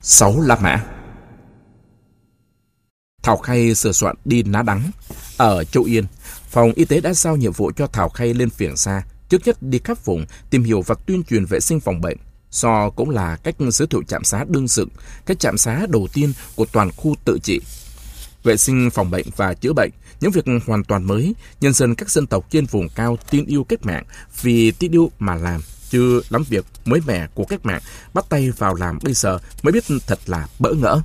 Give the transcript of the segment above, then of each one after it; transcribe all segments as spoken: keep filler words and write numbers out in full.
Sáu La Mã. Thảo Khay sửa soạn đi Ná Đắng. Ở Châu Yên, phòng y tế đã giao nhiệm vụ cho Thảo Khay lên Phiểng Xa, trước nhất đi khắp vùng tìm hiểu và tuyên truyền vệ sinh phòng bệnh. Do cũng là cách giới thiệu trạm xá đương dựng, cái trạm xá đầu tiên của toàn khu tự trị. Vệ sinh phòng bệnh và chữa bệnh, những việc hoàn toàn mới, nhân dân các dân tộc trên vùng cao tin yêu cách mạng, vì tin yêu mà làm, chứ lắm việc mới mẻ của cách mạng bắt tay vào làm bây giờ mới biết thật là bỡ ngỡ.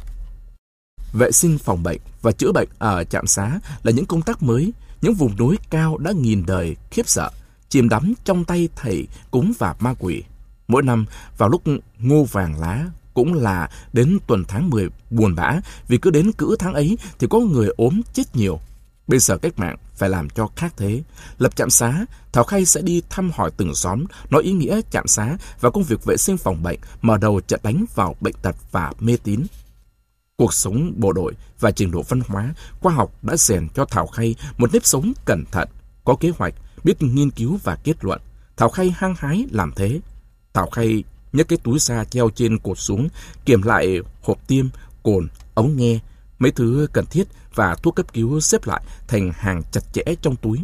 Vệ sinh phòng bệnh và chữa bệnh ở trạm xá là những công tác mới, những vùng núi cao đã nghìn đời khiếp sợ, chìm đắm trong tay thầy cúng và ma quỷ. Mỗi năm vào lúc ngô vàng lá cũng là đến tuần tháng mười buồn bã, vì cứ đến cữ tháng ấy thì có người ốm chết nhiều. Bây giờ cách mạng phải làm cho khác thế. Lập trạm xá, Thảo Khay sẽ đi thăm hỏi từng xóm, nói ý nghĩa trạm xá và công việc vệ sinh phòng bệnh, mở đầu trận đánh vào bệnh tật và mê tín. Cuộc sống bộ đội và trình độ văn hóa, khoa học đã rèn cho Thảo Khay một nếp sống cẩn thận, có kế hoạch, biết nghiên cứu và kết luận. Thảo Khay hăng hái làm thế. Thảo Khay nhấc cái túi da treo trên cột xuống, kiểm lại hộp tiêm, cồn, ống nghe, mấy thứ cần thiết và thuốc cấp cứu xếp lại thành hàng chặt chẽ trong túi.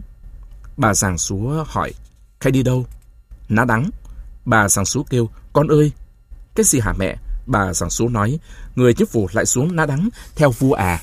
Bà Giàng Xúa hỏi, Khay đi đâu? Ná Đắng. Bà Giàng Xúa kêu, con ơi. Cái gì hả mẹ? Bà Giàng Xúa nói, người chức vụ lại xuống Ná Đắng theo vua à?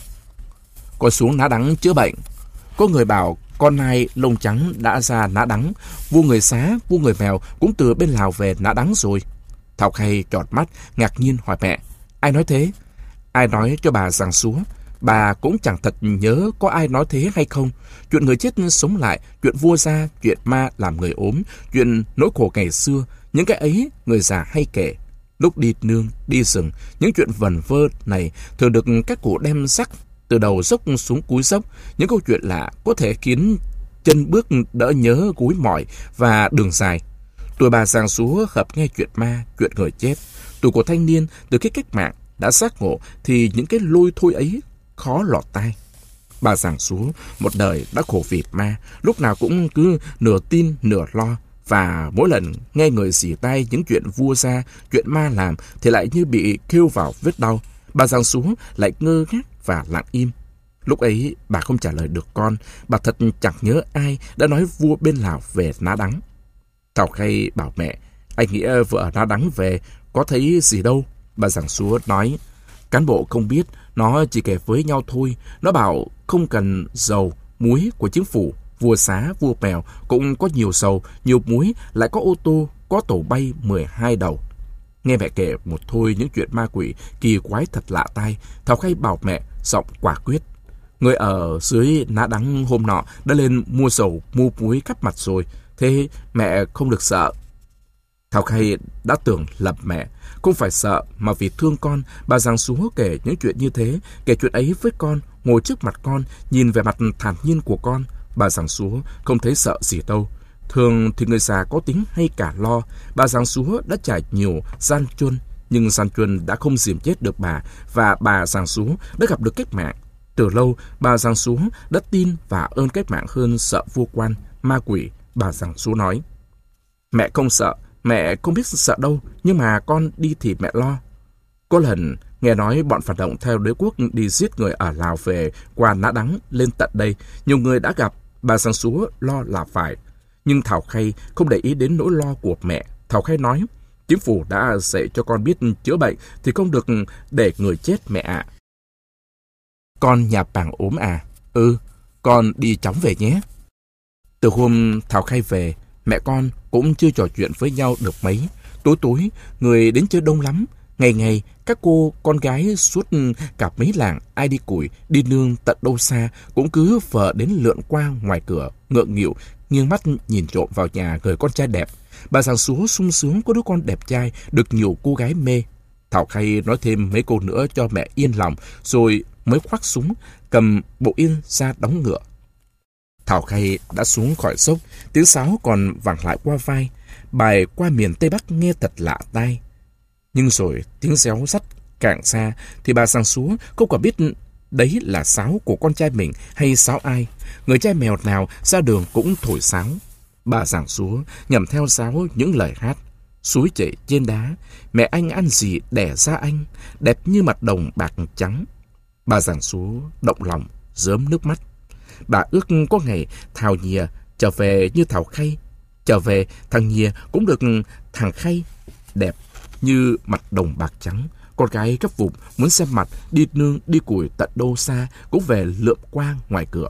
Con xuống Ná Đắng chữa bệnh. Có người bảo con nai lông trắng đã ra Ná Đắng, vua người Xá, vua người Mèo cũng từ bên Lào về Ná Đắng rồi. Thảo Khay tròn mắt, ngạc nhiên hỏi mẹ, ai nói thế? Ai nói cho bà Giàng Xúa? Bà cũng chẳng thật nhớ có ai nói thế hay không. Chuyện người chết sống lại, chuyện vua ra, chuyện ma làm người ốm, chuyện nỗi khổ ngày xưa, những cái ấy người già hay kể. Lúc đi nương, đi rừng, những chuyện vẩn vơ này thường được các cụ đem rắc từ đầu dốc xuống cuối dốc. Những câu chuyện lạ có thể khiến chân bước đỡ nhớ gúi mỏi và đường dài. Tuổi bà Giàng Xúa hợp nghe chuyện ma, chuyện người chết. Tuổi của thanh niên từ cái cách mạng đã giác ngộ thì những cái lôi thôi ấy khó lọt tai. Bà Giàng Xúa một đời đã khổ vì ma, lúc nào cũng cứ nửa tin nửa lo, và mỗi lần nghe người xỉ tai những chuyện vua ra, chuyện ma làm thì lại như bị kêu vào vết đau. Bà Giàng Xúa lại ngơ ngác và lặng im. Lúc ấy bà không trả lời được con, bà thật chẳng nhớ ai đã nói vua bên Lào về Ná Đắng. Thảo Khay bảo mẹ, anh Nghĩa vừa ở Ná Đắng về, có thấy gì đâu. Bà Giàng Xúa nói, cán bộ không biết, nó chỉ kể với nhau thôi. Nó bảo không cần dầu, muối của chính phủ, vua Xá, vua Mèo cũng có nhiều dầu, nhiều muối, lại có ô tô, có tổ bay mười hai đầu. Nghe mẹ kể một thôi những chuyện ma quỷ kỳ quái thật lạ tai, Thảo Khay bảo mẹ giọng quả quyết. Người ở dưới Ná Đắng hôm nọ đã lên mua dầu, mua muối khắp mặt rồi, thế mẹ không được sợ. Thảo Khay đã tưởng lầm mẹ, không phải sợ mà vì thương con. Bà Giàng Xúa kể những chuyện như thế, kể chuyện ấy với con, ngồi trước mặt con, nhìn về mặt thản nhiên của con. Bà Giàng Xúa không thấy sợ gì đâu. Thường thì người già có tính hay cả lo. Bà Giàng Xúa đã trải nhiều gian truân, nhưng gian truân đã không dìm chết được bà, và bà Giàng Xúa đã gặp được cách mạng. Từ lâu, bà Giàng Xúa đã tin và ơn cách mạng hơn sợ vua quan, ma quỷ. Bà Giàng Xúa nói, mẹ không sợ, mẹ không biết sợ đâu, nhưng mà con đi thì mẹ lo. Có lần nghe nói bọn phản động theo đế quốc đi giết người ở Lào về qua Ná Đắng lên tận đây, nhiều người đã gặp. Bà Giàng Xúa lo là phải, nhưng Thảo Khay không để ý đến nỗi lo của mẹ. Thảo Khay nói, chính phủ đã dạy cho con biết chữa bệnh thì không được để người chết mẹ ạ. À. Con nhà Bàng ốm à? Ừ, con đi chóng về nhé. Từ hôm Thảo Khay về, mẹ con cũng chưa trò chuyện với nhau được mấy. Tối tối, người đến chơi đông lắm. Ngày ngày, các cô con gái suốt cả mấy làng, ai đi củi, đi nương tận đâu xa, cũng cứ vờ đến lượn qua ngoài cửa, ngượng nghịu, nghiêng mắt nhìn trộm vào nhà người con trai đẹp. Bà Giàng Xúa sung sướng có đứa con đẹp trai, được nhiều cô gái mê. Thảo Khay nói thêm mấy câu nữa cho mẹ yên lòng, rồi mới khoác súng, cầm bộ yên ra đóng ngựa. Thảo Khay đã xuống khỏi dốc, tiếng sáo còn vẳng lại qua vai. Bài qua miền Tây Bắc nghe thật lạ tai. Nhưng rồi tiếng réo rắt càng xa thì bà Giàng Xúa không còn biết đấy là sáo của con trai mình hay sáo ai. Người trai Mèo nào ra đường cũng thổi sáo. Bà Giàng Xúa nhẩm theo sáo những lời hát. suối chảy trên đá, mẹ anh ăn gì đẻ ra anh, đẹp như mặt đồng bạc trắng. Bà giằng xúa động lòng, rớm nước mắt. Bà ước có ngày Thảo Nhìa trở về như Thảo Khay, trở về thằng Nhìa cũng được thằng Khay, đẹp như mặt đồng bạc trắng. Con gái cấp vùng muốn xem mặt, đi nương đi củi tận đâu xa cũng về lượm qua ngoài cửa.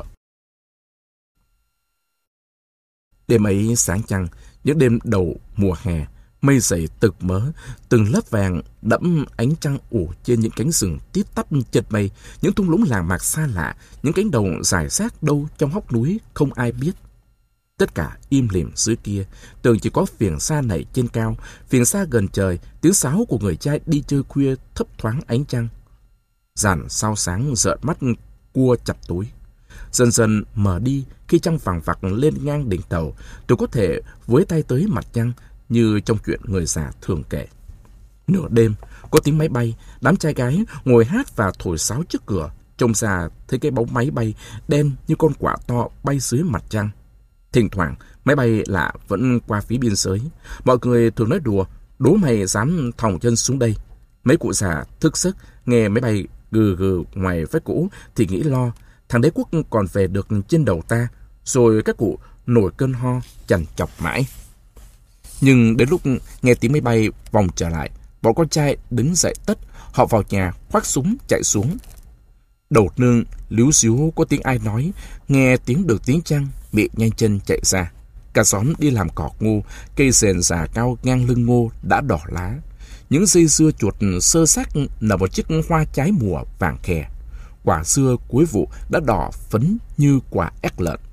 Đêm ấy sáng trăng, những đêm đầu mùa hè, mây dày tực mớ, từng lớp vàng đẫm ánh trăng ủ trên những cánh rừng tít tắp chật mây, những thung lũng làng mạc xa lạ, những cánh đồng rải rác đâu trong hốc núi không ai biết. Tất cả im lìm dưới kia, tưởng chỉ có phiền xa nảy trên cao, phiền xa gần trời, tiếng sáo của người trai đi chơi khuya thấp thoáng ánh trăng. Dàn sao sáng rợn mắt cua chặt túi. Dần dần mờ đi khi trăng vàng vặc lên ngang đỉnh tàu, tôi có thể với tay tới mặt trăng như trong chuyện người già thường kể. Nửa đêm, có tiếng máy bay, đám trai gái ngồi hát và thổi sáo trước cửa, trông ra thấy cái bóng máy bay đen như con quả to bay dưới mặt trăng. Thỉnh thoảng, máy bay lạ vẫn qua phía biên giới. Mọi người thường nói đùa, đố mày dám thòng chân xuống đây. Mấy cụ già thức giấc nghe máy bay gừ gừ ngoài vách cũ thì nghĩ lo, thằng đế quốc còn về được trên đầu ta. Rồi các cụ nổi cơn ho, chằn chọc mãi. Nhưng đến lúc nghe tiếng máy bay vòng trở lại, bọn con trai đứng dậy tất, họ vào nhà khoác súng chạy xuống. Đầu nương líu xíu có tiếng ai nói, nghe tiếng được tiếng trăng, mẹ nhanh chân chạy ra. Cả xóm đi làm cỏ ngô, cây sền già cao ngang lưng ngô đã đỏ lá. Những dây dưa chuột sơ xác nở một chiếc hoa trái mùa vàng khè. Quả dưa cuối vụ đã đỏ phấn như quả ép lợn.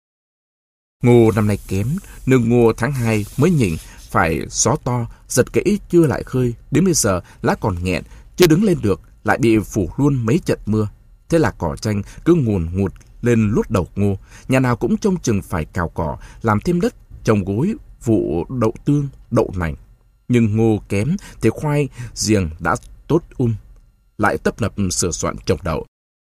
Ngô năm nay kém, nương ngô tháng hai mới nhỉnh, phải gió to, giật kỹ chưa lại khơi. Đến bây giờ lá còn nghẹn, chưa đứng lên được, lại bị phủ luôn mấy trận mưa. Thế là cỏ tranh cứ ngùn ngụt lên luốt đầu ngô. Nhà nào cũng trông chừng phải cào cỏ, làm thêm đất, trồng gối, vụ đậu tương, đậu nành. Nhưng ngô kém thì khoai giềng đã tốt um, lại tấp nập sửa soạn trồng đậu.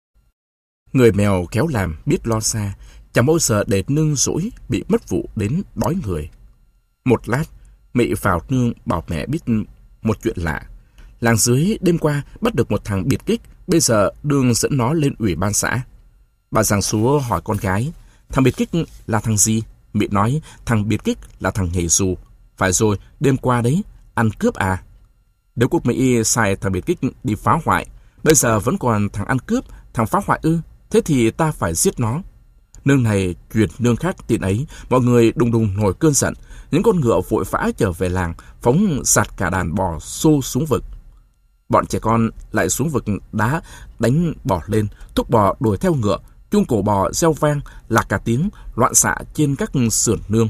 Người mèo khéo làm biết lo xa, chẳng bao giờ để nương rỗi bị mất vụ đến đói người. Một lát, mẹ vào nương bảo mẹ biết một chuyện lạ. Làng dưới đêm qua bắt được một thằng biệt kích, bây giờ đương dẫn nó lên ủy ban xã. Bà giàng xúa hỏi con gái, thằng biệt kích là thằng gì? Mẹ nói, thằng biệt kích là thằng nhảy dù. Phải rồi, đêm qua đấy, ăn cướp à? Nếu quốc Mỹ sai thằng biệt kích đi phá hoại, bây giờ vẫn còn thằng ăn cướp, thằng phá hoại ư? Thế thì ta phải giết nó. Nương này truyền nương khác tin ấy, mọi người đùng đùng nổi cơn giận. Những con ngựa vội vã trở về làng, phóng sạt cả đàn bò xô xuống vực. Bọn trẻ con lại xuống vực đá đánh bò lên, thúc bò đuổi theo ngựa, chuông cổ bò reo vang, lạc cả tiếng, loạn xạ trên các sườn nương.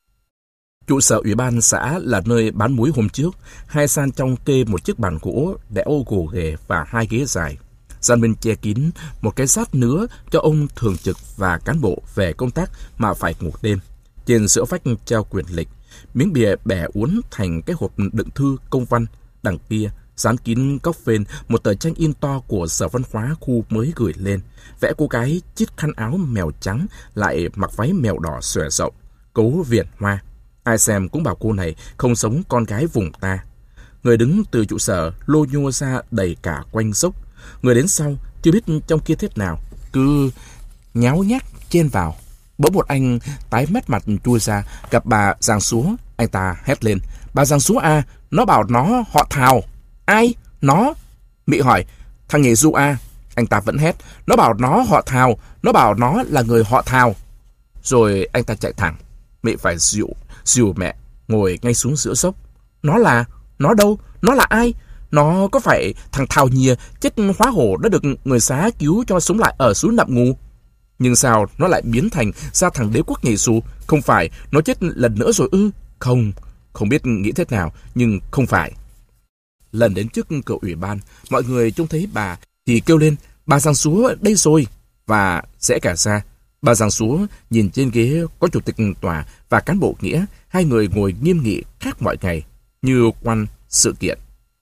Trụ sở ủy ban xã là nơi bán muối hôm trước. Hai gian trong kê một chiếc bàn gỗ đẽo gồ ghề và hai ghế dài. Gian bên che kín một cái sát nứa cho ông thường trực và cán bộ về công tác mà phải ngủ đêm. Trên giữa vách treo quyển lịch, miếng bìa bẻ uốn thành cái hộp đựng thư công văn. Đằng kia dán kín góc phên một tờ tranh in to của Sở Văn hóa khu mới gửi lên, vẽ cô gái chít khăn áo mèo trắng lại mặc váy mèo đỏ xòe rộng, cấu viền hoa. Ai xem cũng bảo cô này không giống con gái vùng ta. Người đứng từ trụ sở lô nhô ra đầy cả quanh dốc. Người đến sau chưa biết trong kia thế nào, cứ nháo nhác chen vào. Bỗng một anh tái mét mặt chui ra, gặp bà giàng xúa. Anh ta hét lên, bà giàng xúa à, nó bảo nó họ Thào. Ai? Nó? Mị hỏi, thằng nghề du à. Anh ta vẫn hét, nó bảo nó họ Thào, nó bảo nó là người họ Thào. Rồi anh ta chạy thẳng. Mị phải dịu, dìu mẹ ngồi ngay xuống giữa dốc. Nó là, nó đâu, nó là ai? Nó có phải thằng Thào Nhìa chết hóa hổ đã được người xá cứu cho sống lại ở suối Nậm Ngù? Nhưng sao nó lại biến thành ra thằng đế quốc nhảy dù? Không phải nó chết lần nữa rồi ư? Không, không biết nghĩ thế nào, nhưng không phải. Lần đến trước cửa ủy ban, mọi người trông thấy bà thì kêu lên, bà giàng xúa đây rồi, và rẽ cả ra. Bà giàng xúa nhìn trên ghế có chủ tịch tòa và cán bộ nghĩa, hai người ngồi nghiêm nghị khác mọi ngày, như quan sự kiện.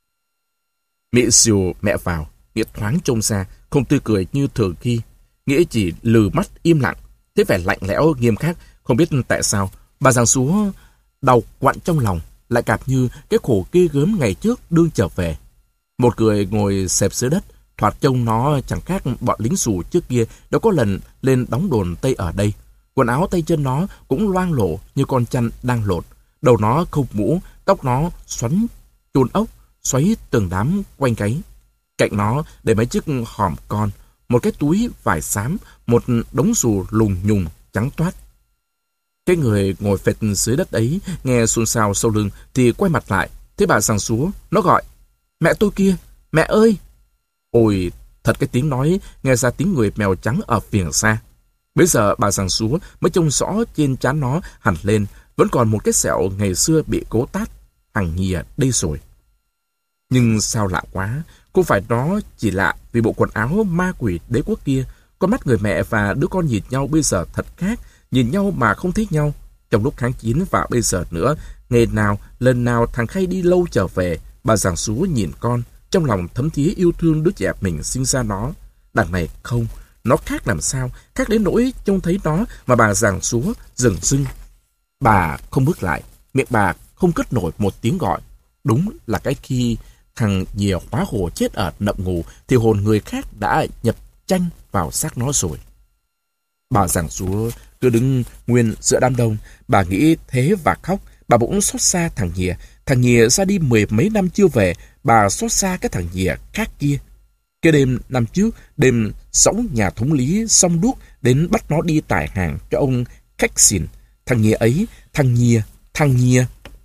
Mẹ xìu mẹ vào, Nghĩa thoáng trông ra, không tươi cười như thường khi. Nghĩa chỉ lừ mắt im lặng, thế vẻ lạnh lẽo nghiêm khắc. Không biết tại sao bà giàng xúa đau quặn trong lòng. lại cảm như cái khổ ghê gớm ngày trước đương trở về. Một người ngồi xẹp dưới đất, thoạt trông nó chẳng khác bọn lính xù trước kia đã có lần lên đóng đồn Tây ở đây. Quần áo tay chân nó cũng loang lổ như con chăn đang lột. Đầu nó không mũ, tóc nó xoắn chôn ốc, xoáy từng đám quanh gáy. Cạnh nó để mấy chiếc hòm con, một cái túi vải xám, một đống dù lùng nhùng trắng toát. Cái người ngồi phệt dưới đất ấy nghe xôn xao sau lưng thì quay mặt lại, thấy bà giằng xúa, nó gọi: "Mẹ tôi kia, mẹ ơi!" Ôi, thật cái tiếng nói nghe ra tiếng người mèo trắng ở phiền xa. Bây giờ bà giằng xúa mới trông rõ trên trán nó hẳn lên, vẫn còn một cái sẹo ngày xưa bị cố tát. Thằng Nhìa đây rồi. Nhưng sao lạ quá, không phải nó chỉ lạ vì bộ quần áo ma quỷ đế quốc kia. Con mắt người mẹ và đứa con nhìn nhau bây giờ thật khác, nhìn nhau mà không thấy nhau. Trong lúc kháng chiến và bây giờ nữa, ngày nào, lần nào thằng Khay đi lâu trở về, bà giằng xúa nhìn con, trong lòng thấm thía yêu thương đứa trẻ mình sinh ra nó. Đằng này không, nó khác làm sao, khác đến nỗi trông thấy nó mà bà giằng xúa dừng dưng. Bà không bước lại, miệng bà không cất nổi một tiếng gọi. Đúng là cái khi thằng Nhìa hóa hồ chết ở nậm ngù thì hồn người khác đã nhập chanh vào xác nó rồi. Bà giằng xúa cứ đứng nguyên giữa đám đông, bà nghĩ thế và khóc. Bà bỗng xót xa thằng Nhìa. Thằng Nhìa ra đi mười mấy năm chưa về, bà xót xa cái thằng Nhìa khác kia. Cái đêm năm trước, đêm sáu nhà thống lý xong đuốc đến bắt nó đi tải hàng cho ông khách xìn. Thằng Nhìa ấy, thằng Nhìa, thằng Nhìa.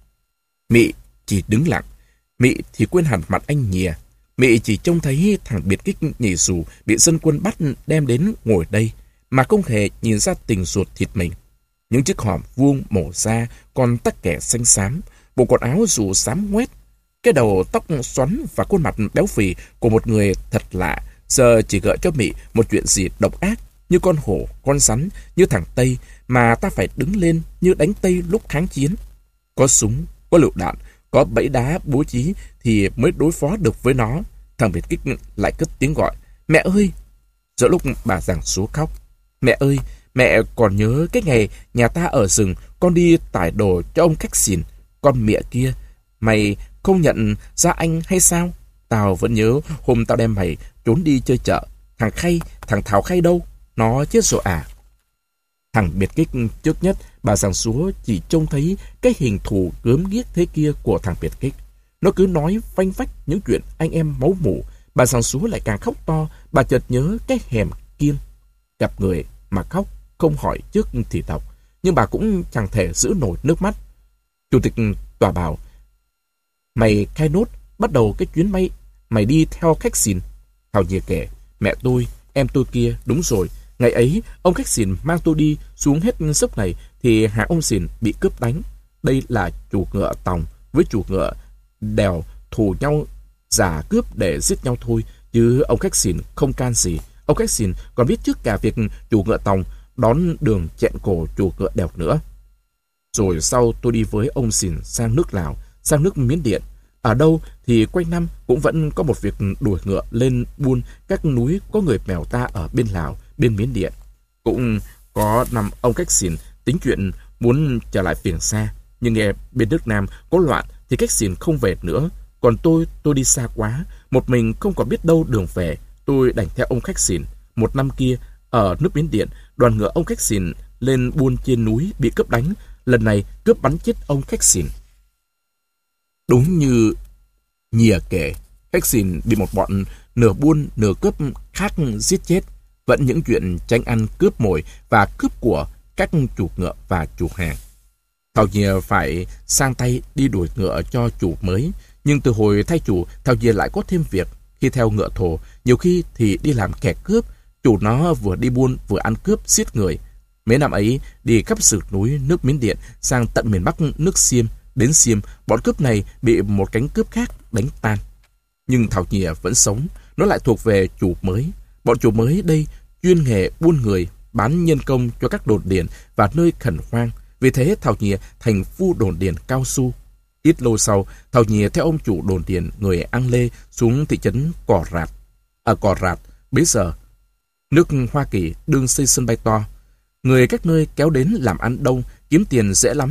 Mị chỉ đứng lặng. Mị thì quên hẳn mặt anh Nhìa. Mị chỉ trông thấy thằng biệt kích nhảy dù bị dân quân bắt đem đến ngồi đây, mà không hề nhìn ra tình ruột thịt mình. Những chiếc hòm vuông mổ ra, còn tắc kẻ xanh xám, bộ quần áo dù xám ngoét, cái đầu tóc xoắn và khuôn mặt béo phì của một người thật lạ, giờ chỉ gợi cho Mị một chuyện gì độc ác, như con hổ, con rắn, như thằng Tây, mà ta phải đứng lên như đánh Tây lúc kháng chiến. Có súng, có lựu đạn, có bẫy đá bố trí thì mới đối phó được với nó. Thằng biệt kích lại cất tiếng gọi: "Mẹ ơi!" Giữa lúc bà giằng xúa khóc: "Mẹ ơi, mẹ còn nhớ cái ngày nhà ta ở rừng, con đi tải đồ cho ông khách xìn. Con mẹ kia, mày không nhận ra anh hay sao? Tao vẫn nhớ hôm tao đem mày trốn đi chơi chợ. Thằng Khay, thằng Thảo Khay đâu? Nó chết rồi à?" Thằng biệt kích trước nhất, bà giằng xúa chỉ trông thấy cái hình thù gớm ghiếc thế kia của thằng biệt kích. Nó cứ nói phanh phách những chuyện anh em máu mủ. Bà giằng xúa lại càng khóc to. Bà chợt nhớ cái hẻm Kiên. Gặp người mà khóc, không hỏi trước thì đọc. Nhưng bà cũng chẳng thể giữ nổi nước mắt. Chủ tịch tòa bảo: "Mày khai nốt, bắt đầu cái chuyến bay mày đi theo khách xìn." Thảo Nhìa kể: "Mẹ tôi, em tôi kia, đúng rồi. Ngày ấy, ông khách xìn mang tôi đi xuống hết sốc này thì hạ ông xìn bị cướp đánh. Đây là chủ ngựa tòng với chủ ngựa đèo thù nhau giả cướp để giết nhau thôi, chứ ông khách xìn không can gì. Ông khách xìn còn biết trước cả việc chủ ngựa tòng đón đường chẹn cổ chủ ngựa đèo nữa. Rồi sau tôi đi với ông xìn sang nước Lào, sang nước Miến Điện. Ở đâu thì quanh năm cũng vẫn có một việc đuổi ngựa lên buôn các núi có người mèo ta ở bên Lào, bên Miến Điện. Cũng có năm ông khách xìn tính chuyện muốn trở lại phiền xa, nhưng nghe bên nước Nam có loạn thì khách xìn không về nữa. Còn tôi, tôi đi xa quá, một mình không còn biết đâu đường về. Tôi đành theo ông khách xìn. Một năm kia, ở nước Miến Điện, đoàn ngựa ông khách xìn lên buôn trên núi bị cướp đánh. Lần này cướp bắn chết ông khách xìn." Đúng như Nhìa kể, khách xìn bị một bọn nửa buôn nửa cướp khác giết chết. Vẫn những chuyện tranh ăn cướp mồi và cướp của các chủ ngựa và chủ hàng. Thảo Nhìa phải sang tay đi đuổi ngựa cho chủ mới. Nhưng từ hồi thay chủ, Thảo Nhìa lại có thêm việc. Khi theo ngựa thổ, nhiều khi thì đi làm kẻ cướp. Chủ nó vừa đi buôn vừa ăn cướp giết người. Mấy năm ấy, đi khắp sườn núi nước Miến Điện sang tận miền Bắc nước Xiêm. Đến Xiêm, bọn cướp này bị một cánh cướp khác đánh tan. Nhưng Thảo Nhìa vẫn sống, nó lại thuộc về chủ mới. Bọn chủ mới đây chuyên nghề buôn người, bán nhân công cho các đồn điền và nơi khẩn hoang. Vì thế Thảo Nhìa thành phu đồn điền cao su. Ít lâu sau, Thảo Nhìa theo ông chủ đồn điền người Ang Lê xuống thị trấn Cò Rạt. Ở Cò Rạt, bấy giờ, nước Hoa Kỳ đương xây sân bay to. Người các nơi kéo đến làm ăn đông, kiếm tiền dễ lắm.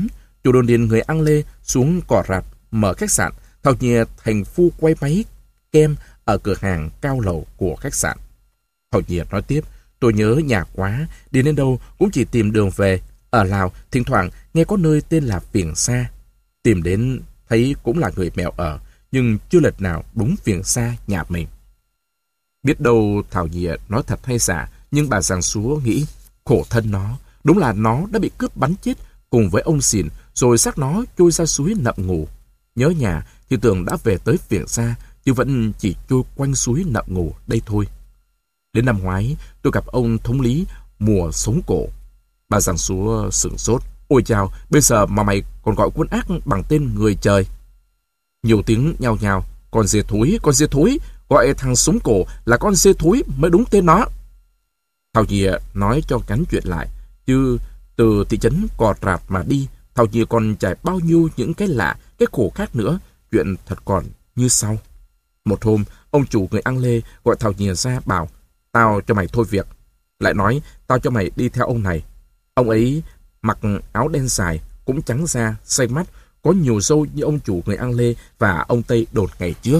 Chủ đồn điền người Ang Lê xuống cỏ rạp mở khách sạn. Thảo Nhìa thành phu quay máy kem ở cửa hàng cao lầu của khách sạn. Thảo Nhìa nói tiếp, tôi nhớ nhà quá, đi đến đâu cũng chỉ tìm đường về. Ở Lào, thỉnh thoảng nghe có nơi tên là Viềng Sa. Tìm đến thấy cũng là người Mèo ở, nhưng chưa lần nào đúng Viềng Sa nhà mình. Biết đâu Thảo Nhìa nói thật hay giả, nhưng bà Giàng Xúa nghĩ, khổ thân nó, đúng là nó đã bị cướp bắn chết cùng với ông Xìn, rồi xác nó trôi ra suối nậm ngủ. Nhớ nhà thì tưởng đã về tới Viềng Sa, chứ vẫn chỉ trôi quanh suối nậm ngủ đây thôi. Đến năm ngoái, tôi gặp ông thống lý mùa sống cổ. Bà Giàng Xúa sửng sốt. Ôi chào, bây giờ mà mày còn gọi quân ác bằng tên người trời. Nhiều tiếng nhao nhao. Con dê thối, con dê thối. Gọi thằng sống cổ là con dê thối mới đúng tên nó. Thảo Nhìa nói cho gắn chuyện lại. Chứ từ thị trấn Cò Rạp mà đi, Thảo Nhìa còn trải bao nhiêu những cái lạ, cái khổ khác nữa. Chuyện thật còn như sau. Một hôm, ông chủ người Ang Lê gọi Thảo Nhìa ra bảo, tao cho mày thôi việc. Lại nói, tao cho mày đi theo ông này. Ông ấy mặc áo đen dài, cũng trắng da, xanh mắt, có nhiều râu như ông chủ người Ang Lê và ông Tây Đồn ngày trước.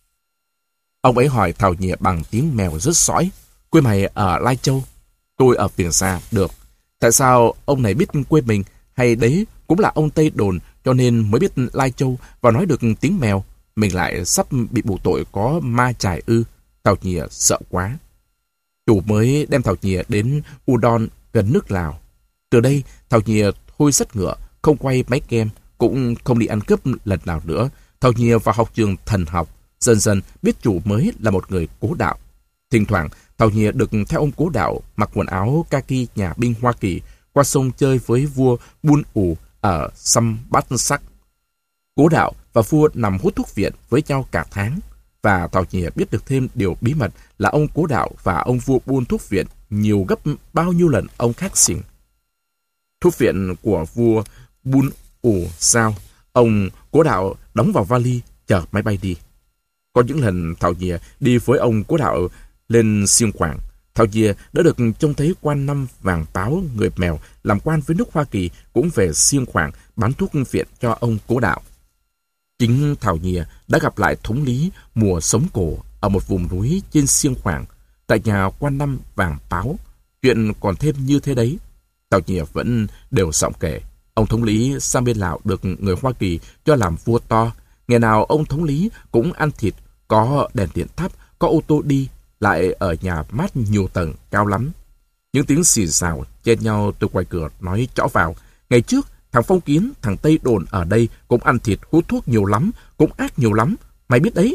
Ông ấy hỏi Thảo Nhìa bằng tiếng mèo rất sõi, quê mày ở Lai Châu? Tôi ở Viềng Sa. Được. Tại sao ông này biết quê mình? Hay đấy cũng là ông Tây Đồn cho nên mới biết Lai Châu và nói được tiếng mèo? Mình lại sắp bị buộc tội có ma chài ư? Thảo Nhìa sợ quá. Chủ mới đem Thảo Nhìa đến Udon gần nước Lào. Từ đây, Thảo Nhìa thôi xách ngựa, không quay máy kem, cũng không đi ăn cướp lần nào nữa. Thảo Nhìa vào học trường thần học, dần dần biết chủ mới là một người cố đạo. Thỉnh thoảng, Thảo Nhìa được theo ông cố đạo mặc quần áo kaki nhà binh Hoa Kỳ, qua sông chơi với vua Bun ủ ở Săm Bát Sắc. Cố đạo và vua nằm hút thuốc viện với nhau cả tháng. Và Thảo Nhìa biết được thêm điều bí mật là ông cố đạo và ông vua buôn thuốc viện nhiều gấp bao nhiêu lần ông khác xỉn. Thuốc viện của vua Bun ủ sao, ông cố đạo đóng vào vali chờ máy bay đi. Có những lần Thảo Nhìa đi với ông cố đạo lên Xiêng Khoảng, Thảo Nhìa đã được trông thấy quan năm vàng báo người Mèo làm quan với nước Hoa Kỳ cũng về Xiêng Khoảng bán thuốc viện cho ông cố đạo. Chính Thảo Nhìa đã gặp lại thống lý mùa sống cổ ở một vùng núi trên Xiêng Khoảng, tại nhà quan năm vàng báo. Chuyện còn thêm như thế đấy. Thảo Nhìa vẫn đều giọng kể. Ông thống lý sang bên Lào được người Hoa Kỳ cho làm vua to. Ngày nào ông thống lý cũng ăn thịt, có đèn điện thắp, có ô tô đi, lại ở nhà mát nhiều tầng, cao lắm. Những tiếng xì xào chen nhau từ ngoài cửa nói trõ vào. Ngày trước, thằng Phong Kiến, thằng Tây Đồn ở đây cũng ăn thịt, hút thuốc nhiều lắm, cũng ác nhiều lắm. Mày biết đấy.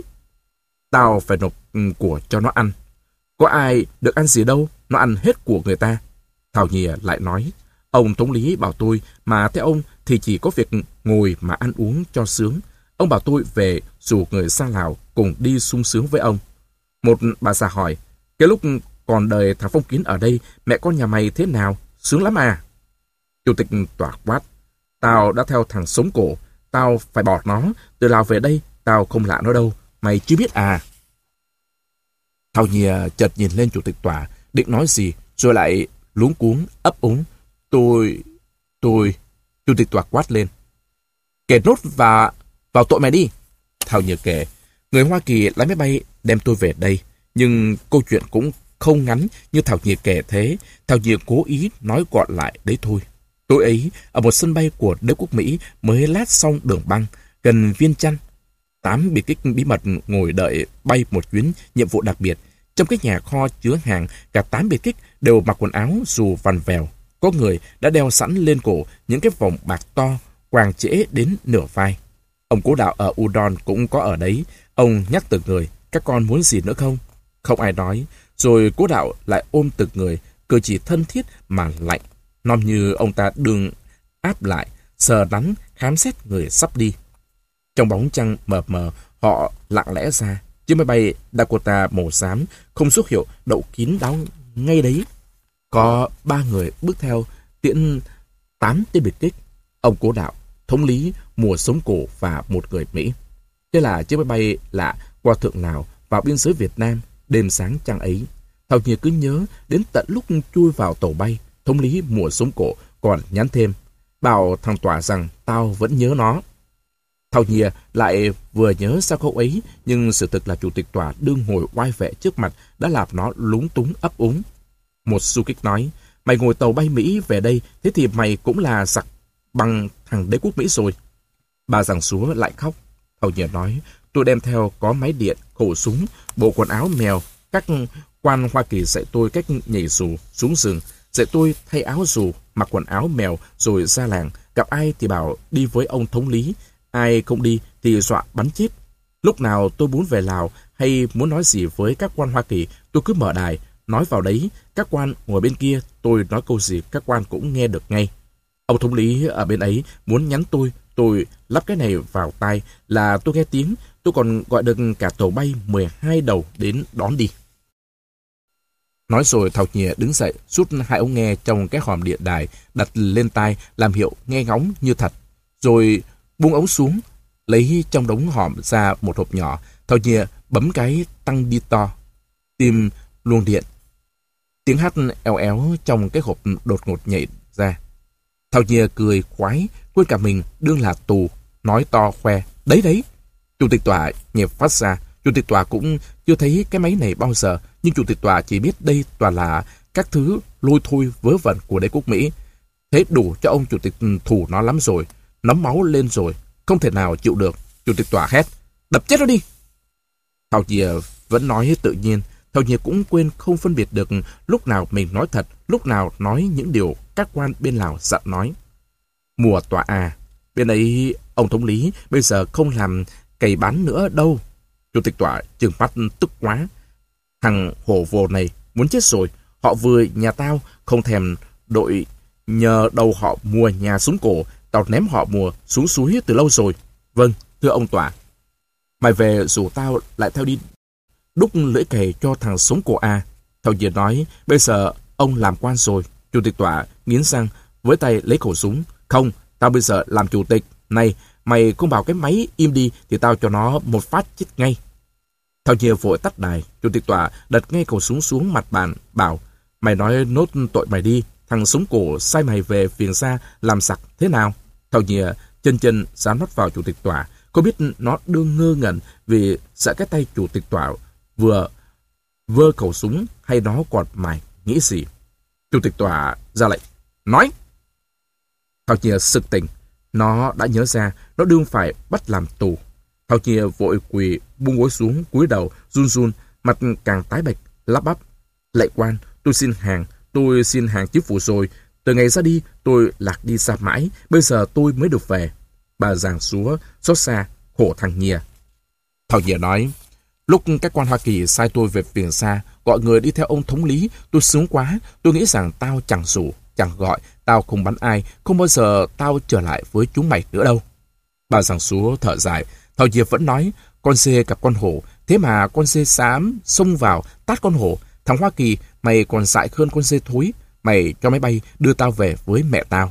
Tao phải nộp của cho nó ăn. Có ai được ăn gì đâu, nó ăn hết của người ta. Thảo Nhìa lại nói, ông thống lý bảo tôi mà theo ông thì chỉ có việc ngồi mà ăn uống cho sướng. Ông bảo tôi về rủ người sang Lào cùng đi sung sướng với ông. Một bà già hỏi, cái lúc còn đời thằng Phong Kiến ở đây, mẹ con nhà mày thế nào? Sướng lắm à? Chủ tịch tòa quát, tao đã theo thằng sống cổ, tao phải bỏ nó, từ Lào về đây, tao không lạ nó đâu, mày chưa biết à? Thảo Nhìa chợt nhìn lên chủ tịch tòa, định nói gì, rồi lại luống cuống, ấp úng. Tôi... tôi... Chủ tịch tòa quát lên. Kể nốt và vào tội mày đi. Thảo Nhìa kể, người Hoa Kỳ lái máy bay đem tôi về đây, nhưng câu chuyện cũng không ngắn như Thảo Nhìa kể thế. Thảo Nhìa cố ý nói gọn lại đấy thôi. Tối ấy, ở một sân bay của Đế quốc Mỹ mới lát xong đường băng, gần Viên Chăn, tám biệt kích bí mật ngồi đợi bay một chuyến nhiệm vụ đặc biệt. Trong cái nhà kho chứa hàng, cả tám biệt kích đều mặc quần áo dù vằn vèo. Có người đã đeo sẵn lên cổ những cái vòng bạc to, quàng trễ đến nửa vai. Ông cố đạo ở Udon cũng có ở đấy. Ông nhắc từng người, các con muốn gì nữa không? Không ai nói. Rồi cố đạo lại ôm từng người, cử chỉ thân thiết mà lạnh, nom như ông ta đương áp lại, sờ đắn, khám xét người sắp đi. Trong bóng trăng mờ mờ, họ lặng lẽ ra. Chiếc máy bay Dakota màu xám không xuất hiệu đậu kín đáo ngay đấy. Có ba người bước theo tiễn tám tên biệt kích. Ông cố đạo, thống lý, mùa sống cổ và một người Mỹ. Thế là chiếc máy bay lạ qua thượng Lào vào biên giới Việt Nam đêm sáng trăng ấy. Thảo Nhìa cứ nhớ đến tận lúc chui vào tàu bay, thống lý mùa sống cổ còn nhắn thêm. bảo thằng Tỏa rằng tao vẫn nhớ nó. Thảo Nhìa lại vừa nhớ ra câu ấy, nhưng sự thực là chủ tịch Tòa đương ngồi oai vệ trước mặt đã làm nó lúng túng ấp úng. Một du kích nói, mày ngồi tàu bay Mỹ về đây, thế thì mày cũng là giặc bằng thằng đế quốc Mỹ rồi. Bà giằng xúa lại khóc. Thảo Nhìa nói, tôi đem theo có máy điện, khẩu súng, bộ quần áo mèo. Các quan Hoa Kỳ dạy tôi cách nhảy dù xuống rừng, dạy tôi thay áo dù, mặc quần áo mèo rồi ra làng. Gặp ai thì bảo đi với ông thống lý, ai không đi thì dọa bắn chết. Lúc nào tôi muốn về Lào hay muốn nói gì với các quan Hoa Kỳ, tôi cứ mở đài, nói vào đấy. Các quan ngồi bên kia, tôi nói câu gì các quan cũng nghe được ngay. Ông thống lý ở bên ấy muốn nhắn tôi, tôi lắp cái này vào tai là tôi nghe tiếng. Tôi còn gọi được cả tàu bay mười hai đầu đến đón đi. Nói rồi Thảo Nhìa đứng dậy, rút hai ống nghe trong cái hòm điện đài, đặt lên tai làm hiệu nghe ngóng như thật. Rồi buông ống xuống, lấy trong đống hòm ra một hộp nhỏ. Thảo Nhìa bấm cái tăng đi to, tìm luồng điện. Tiếng hát éo éo trong cái hộp đột ngột nhảy ra. Thảo Nhìa cười khoái, quên cả mình đương là tù, nói to khoe. Đấy đấy! Chủ tịch Tòa nhịp phát ra. Chủ tịch Tòa cũng chưa thấy cái máy này bao giờ, nhưng Chủ tịch Tòa chỉ biết đây toàn là các thứ lôi thôi vớ vẩn của đế quốc Mỹ. Thế đủ cho ông Chủ tịch thủ nó lắm rồi, nấm máu lên rồi, không thể nào chịu được. Chủ tịch Tòa hét, đập chết nó đi! Thảo Nhìa vẫn nói tự nhiên. Thảo Nhìa cũng quên không phân biệt được lúc nào mình nói thật, lúc nào nói những điều các quan bên Lào dặn nói. Mùa Tòa à, bên ấy ông thống lý bây giờ không làm cày bán nữa đâu. Chủ tịch Tòa trừng mắt tức quá. Thằng hổ vồ này muốn chết rồi. Họ vừa nhà tao không thèm đội nhờ đầu họ mùa nhà xuống cổ, tao ném họ mùa xuống suối từ lâu rồi. Vâng, thưa ông Tòa. Mày về rủ tao lại theo đi đúc lưỡi cày cho thằng sống cổ à. Thảo Nhìa nói, bây giờ ông làm quan rồi. Chủ tịch Tòa nghiến răng, với tay lấy khẩu súng. Không, tao bây giờ làm chủ tịch. Này, mày không bảo cái máy im đi thì tao cho nó một phát chết ngay. Thảo Nhìa vội tắt đài. Chủ tịch Tòa đặt ngay khẩu súng xuống mặt bàn, bảo, mày nói nốt tội mày đi. Thằng súng cổ sai mày về phiền xa làm sặc thế nào? Thảo Nhìa chân chân dán mắt vào Chủ tịch Tòa. Cô biết nó đương ngơ ngẩn vì sợ cái tay Chủ tịch Tòa vừa vơ khẩu súng hay nó còn mày nghĩ gì. Chủ tịch Tòa ra lệnh, nói. Thảo Nhìa sực tỉnh. Nó đã nhớ ra nó đương phải bắt làm tù. Thảo Nhìa vội quỳ buông gối xuống, cúi đầu run run, mặt càng tái bệch, lắp bắp. Lạy quan, tôi xin hàng, tôi xin hàng chức vụ rồi. Từ ngày ra đi tôi lạc đi xa mãi, bây giờ tôi mới được về. Bà giằng xúa xót xa, khổ thằng Nhìa. Thảo Nhìa nói, lúc các quan Hoa Kỳ sai tôi về phiền xa, gọi người đi theo ông thống lý, tôi sướng quá. Tôi nghĩ rằng tao chẳng rủ, chẳng gọi, tao không bắn ai, không bao giờ tao trở lại với chúng mày nữa đâu. Bà giằng xúa thở dài. Thảo Nhìa vẫn nói, con dê gặp con hổ, thế mà con dê xám xông vào tát con hổ. Thằng Hoa Kỳ, mày còn dại hơn con dê thối. Mày cho máy bay đưa tao về với mẹ tao.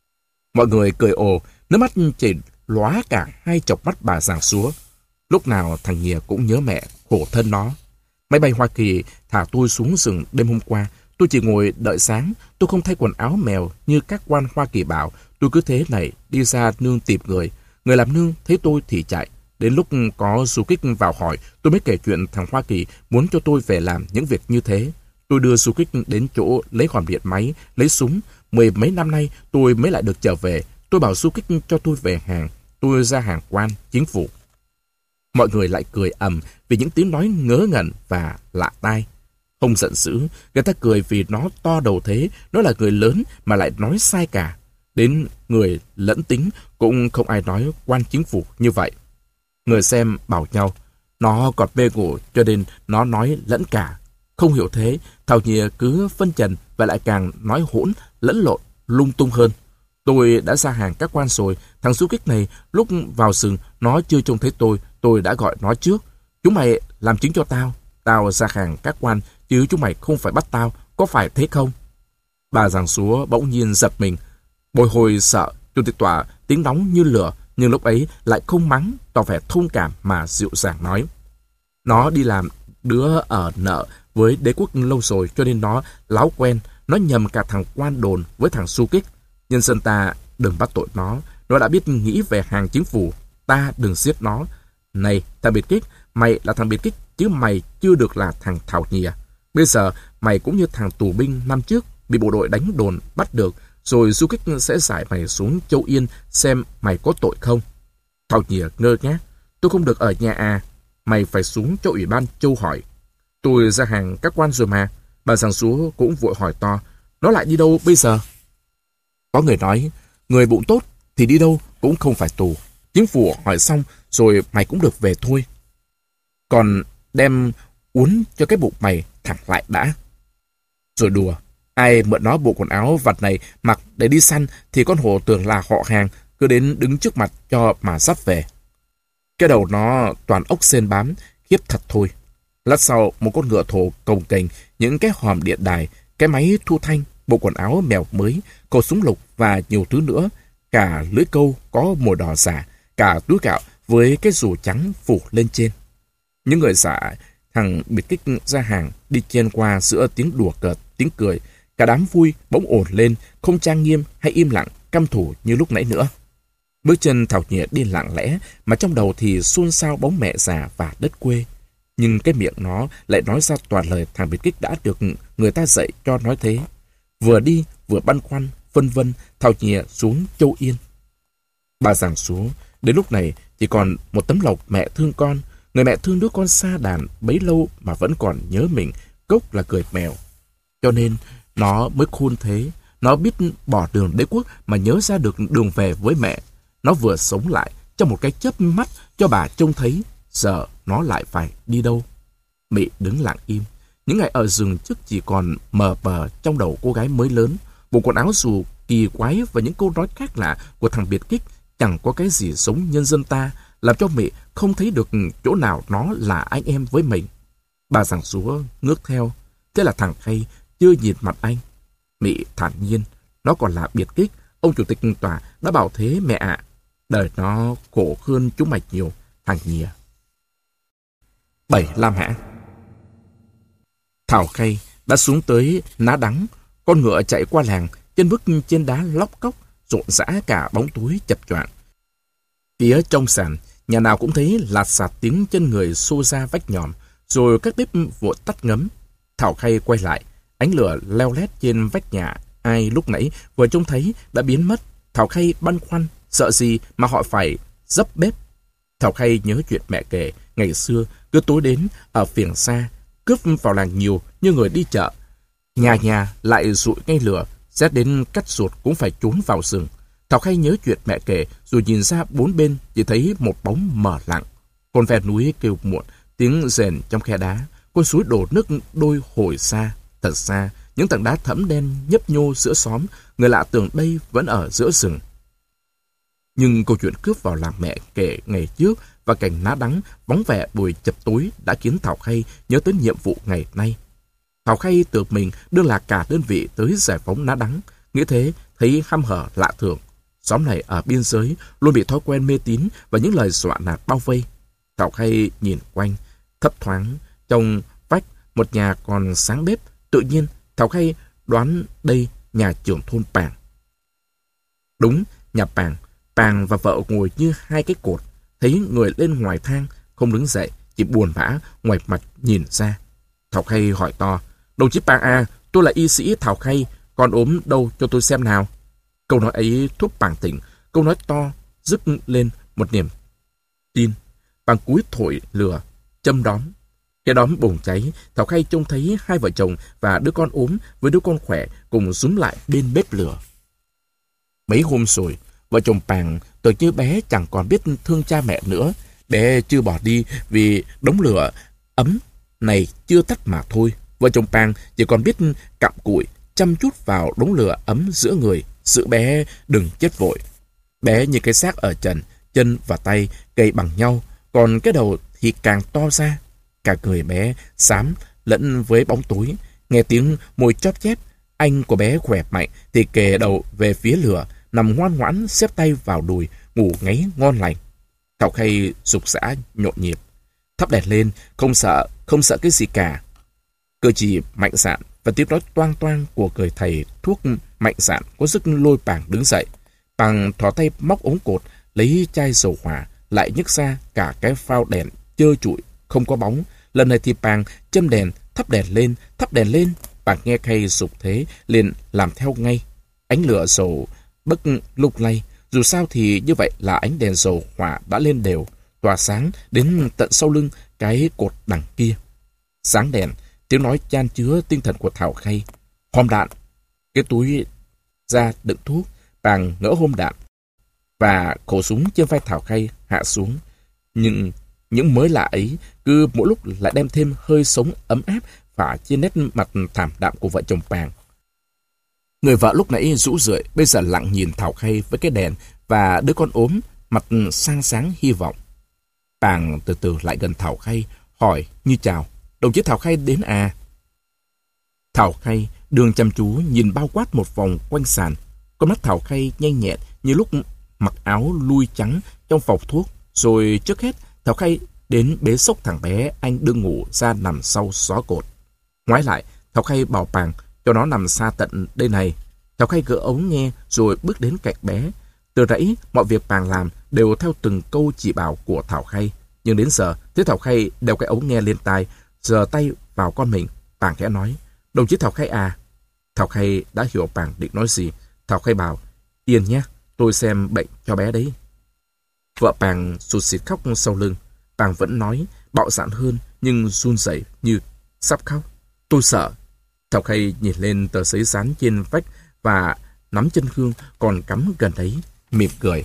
Mọi người cười ồ, nước mắt chảy lóa cả hai chọc mắt bà giằng xúa. Lúc nào thằng Nhìa cũng nhớ mẹ, khổ thân nó. Máy bay Hoa Kỳ thả tôi xuống rừng đêm hôm qua. Tôi chỉ ngồi đợi sáng. Tôi không thay quần áo mèo như các quan Hoa Kỳ bảo. Tôi cứ thế này đi ra nương tìm người. Người làm nương thấy tôi thì chạy. Đến lúc có du kích vào hỏi, tôi mới kể chuyện thằng Hoa Kỳ muốn cho tôi về làm những việc như thế. Tôi đưa du kích đến chỗ lấy hòm điện máy, lấy súng. Mười mấy năm nay tôi mới lại được trở về. Tôi bảo du kích cho tôi về hàng. Tôi ra hàng quan, chính phủ. Mọi người lại cười ầm vì những tiếng nói ngớ ngẩn và lạ tai. Không giận dữ, người ta cười vì nó to đầu thế, nó là người lớn mà lại nói sai cả. Đến người lẫn tính cũng không ai nói quan chính phủ như vậy. Người xem bảo nhau, nó còn mê ngủ cho nên nó nói lẫn cả. Không hiểu thế, Thảo Nhìa cứ phân trần và lại càng nói hỗn, lẫn lộn, lung tung hơn. Tôi đã ra hàng các quan rồi, thằng du kích này lúc vào rừng nó chưa trông thấy tôi, tôi đã gọi nó trước. Chúng mày làm chứng cho tao, tao ra hàng các quan, chứ chúng mày không phải bắt tao, có phải thế không? Bà giằng xúa bỗng nhiên giật mình, bồi hồi sợ. Chủ tịch Tòa tiếng nóng như lửa, nhưng lúc ấy lại không mắng, tỏ vẻ thông cảm mà dịu dàng nói. Nó đi làm đứa ở nợ với đế quốc lâu rồi cho nên nó láo quen, nó nhầm cả thằng quan đồn với thằng du kích. Nhân dân ta đừng bắt tội nó. Nó đã biết nghĩ về hàng chính phủ. Ta đừng giết nó. Này, thằng biệt kích, mày là thằng biệt kích, chứ mày chưa được là thằng Thảo Nhìa. Bây giờ, mày cũng như thằng tù binh năm trước, bị bộ đội đánh đồn bắt được, rồi du kích sẽ giải mày xuống Châu Yên xem mày có tội không. Thảo Nhìa ngơ ngác. Tôi không được ở nhà à? Mày phải xuống cho ủy ban Châu hỏi. Tôi ra hàng các quan rồi mà. Bà giàng xúa cũng vội hỏi to. Nó lại đi đâu bây giờ? Có người nói, người bụng tốt thì đi đâu cũng không phải tù. Chính phủ hỏi xong rồi mày cũng được về thôi. Còn đem uốn cho cái bụng mày thẳng lại đã. Rồi đùa, ai mượn nó bộ quần áo vặt này mặc để đi săn thì con hổ tưởng là họ hàng, cứ đến đứng trước mặt cho mà dắt về. Cái đầu nó toàn ốc sên bám, khiếp thật thôi. Lát sau, một con ngựa thổ cồng kềnh, những cái hòm điện đài, cái máy thu thanh, bộ quần áo mèo mới, khẩu súng lục và nhiều thứ nữa. Cả lưỡi câu có màu đỏ giả, cả túi gạo với cái dù trắng phủ lên trên. Những người xả thằng biệt kích ra hàng đi chen qua giữa tiếng đùa cợt, tiếng cười. Cả đám vui bỗng ổn lên, không trang nghiêm hay im lặng, căm thù như lúc nãy nữa. Bước chân Thảo Nhìa đi lặng lẽ, mà trong đầu thì xôn xao bóng mẹ già và đất quê. Nhưng cái miệng nó lại nói ra toàn lời thằng biệt kích đã được người ta dạy cho nói thế. Vừa đi vừa băn khoăn, vân vân, Thảo Nhìa xuống Châu Yên. Bà giàng xuống, đến lúc này chỉ còn một tấm lòng mẹ thương con. Người mẹ thương đứa con xa đàn bấy lâu mà vẫn còn nhớ mình, cốc là cười mèo. Cho nên nó mới khôn thế. Nó biết bỏ đường đế quốc mà nhớ ra được đường về với mẹ. Nó vừa sống lại trong một cái chớp mắt cho bà trông thấy. Giờ nó lại phải đi đâu? Mị đứng lặng im. Những ngày ở rừng trước chỉ còn mờ bờ trong đầu cô gái mới lớn. Bộ quần áo dù kỳ quái và những câu nói khác lạ của thằng biệt kích chẳng có cái gì giống nhân dân ta, làm cho Mị không thấy được chỗ nào nó là anh em với mình. Bà giàng xúa ngước theo. Thế là thằng Khay chưa nhìn mặt anh. Mị thản nhiên. Nó còn là biệt kích. Ông chủ tịch tòa đã bảo thế mẹ ạ. Đời nó khổ hơn chúng mày nhiều, thằng Nhìa. Bảy Lam hả? Thảo Khay đã xuống tới Ná Đắng. Con ngựa chạy qua làng, chân bước trên đá lóc cóc, rộn rã cả bóng tối chập choạng. Phía trong sàn, nhà nào cũng thấy lạt sạt tiếng chân người xô ra vách nhòm, rồi các bếp vội tắt ngấm. Thảo Khay quay lại, ánh lửa leo lét trên vách nhà. Ai lúc nãy vừa trông thấy đã biến mất. Thảo Khay băn khoăn, sợ gì mà họ phải dấp bếp. Thảo Khay nhớ chuyện mẹ kể, ngày xưa cứ tối đến ở phiền xa, cướp vào làng nhiều như người đi chợ. Nhà nhà lại rụi ngay lửa, rét đến cắt ruột cũng phải trốn vào rừng. Thảo Khay nhớ chuyện mẹ kể, rồi nhìn ra bốn bên chỉ thấy một bóng mờ lặng. Con ve núi kêu muộn, tiếng rền trong khe đá. Con suối đổ nước đôi hồi xa, thật xa. Những tảng đá thẫm đen nhấp nhô giữa xóm, người lạ tưởng đây vẫn ở giữa rừng. Nhưng câu chuyện cướp vào làng mẹ kể ngày trước và cảnh Ná Đắng vắng vẻ buổi chập tối đã khiến Thảo Khay nhớ tới nhiệm vụ ngày nay. Thảo Khay tưởng mình đương là cả đơn vị tới giải phóng Ná Đắng, nghĩ thế thấy hăm hở lạ thường. Xóm này ở biên giới luôn bị thói quen mê tín và những lời dọa nạt bao vây. Thảo Khay nhìn quanh, thấp thoáng trong vách một nhà còn sáng bếp. Tự nhiên Thảo Khay đoán đây nhà trưởng thôn Pàng. Đúng, nhà Pàng. Pàng và vợ ngồi như hai cái cột, thấy người lên ngoài thang, không đứng dậy, chỉ buồn bã ngoài mặt nhìn ra. Thảo Khay hỏi to, đồng chí Pàng à, tôi là y sĩ Thảo Khay, con ốm đâu cho tôi xem nào. Câu nói ấy thúc Pàng tỉnh, câu nói to rức lên một niềm tin. Pàng cúi thổi lửa, châm đóm. Cái đóm bùng cháy, Thảo Khay trông thấy hai vợ chồng và đứa con ốm với đứa con khỏe cùng súm lại bên bếp lửa. Mấy hôm rồi, vợ chồng Pàng tưởng như bé chẳng còn biết thương cha mẹ nữa. Bé chưa bỏ đi vì đống lửa ấm này chưa tắt mà thôi. Vợ chồng Pàng chỉ còn biết cặm cụi, chăm chút vào đống lửa ấm giữa người, giữ bé đừng chết vội. Bé như cái xác ở trần, chân và tay cầy bằng nhau, còn cái đầu thì càng to ra. Cả người bé xám lẫn với bóng tối. Nghe tiếng môi chóp chép, anh của bé khỏe mạnh thì kề đầu về phía lửa, nằm ngoan ngoãn xếp tay vào đùi, ngủ ngáy ngon lành. Thảo Khay rục rã nhộn nhịp, thắp đèn lên, không sợ, không sợ cái gì cả. Cử chỉ mạnh dạn và tiếng nói toang toang của người thầy thuốc mạnh dạn có sức lôi Pàng đứng dậy. Bằng thò tay móc ống cột, lấy chai dầu hỏa, lại nhấc ra cả cái phao đèn trơ trụi, không có bóng. Lần này thì Pàng châm đèn, thắp đèn lên, thắp đèn lên. Pàng nghe Khay dục thế, liền làm theo ngay. Ánh lửa dầu bấc lung lay. Dù sao thì như vậy là ánh đèn dầu hỏa đã lên đều, tỏa sáng đến tận sau lưng cái cột đằng kia. Sáng đèn, tiếng nói chan chứa tinh thần của Thảo Khay. Hôm đạn, cái túi ra đựng thuốc. Pàng ngỡ hôm đạn, và khẩu súng trên vai Thảo Khay hạ xuống. Nhưng những mới lạ ấy cứ mỗi lúc lại đem thêm hơi sống ấm áp phả trên nét mặt thảm đạm của vợ chồng Pàng. Người vợ lúc nãy rũ rượi bây giờ lặng nhìn Thảo Khay với cái đèn và đứa con ốm, mặt sang sáng hy vọng. Pàng từ từ lại gần Thảo Khay, hỏi như chào: "Đồng chí Thảo Khay đến à?" Thảo Khay đường chăm chú nhìn bao quát một vòng quanh sàn. Con mắt Thảo Khay nhanh nhẹn như lúc mặc áo lui trắng trong phòng thuốc. Rồi trước hết Thảo Khay đến bế xốc thằng bé anh đương ngủ ra nằm sau xó cột. Ngoái lại, Thảo Khay bảo Pàng cho nó nằm xa tận đây này. Thảo Khay gỡ ống nghe rồi bước đến cạnh bé. Từ nãy mọi việc Pàng làm đều theo từng câu chỉ bảo của Thảo Khay. Nhưng đến giờ thấy Thảo Khay đeo cái ống nghe lên tai, giơ tay vào con mình, Pàng khẽ nói: "Đồng chí Thảo Khay à?" Thảo Khay đã hiểu Pàng định nói gì. Thảo Khay bảo: "Yên nhé, tôi xem bệnh cho bé đấy." Vợ Pàng sụt sịt khóc sau lưng. Pàng vẫn nói bạo dạn hơn nhưng run rẩy như sắp khóc: "Tôi sợ." Thảo Khay nhìn lên tờ giấy dán trên vách và nắm chân Hương còn cắm gần đấy, mỉm cười: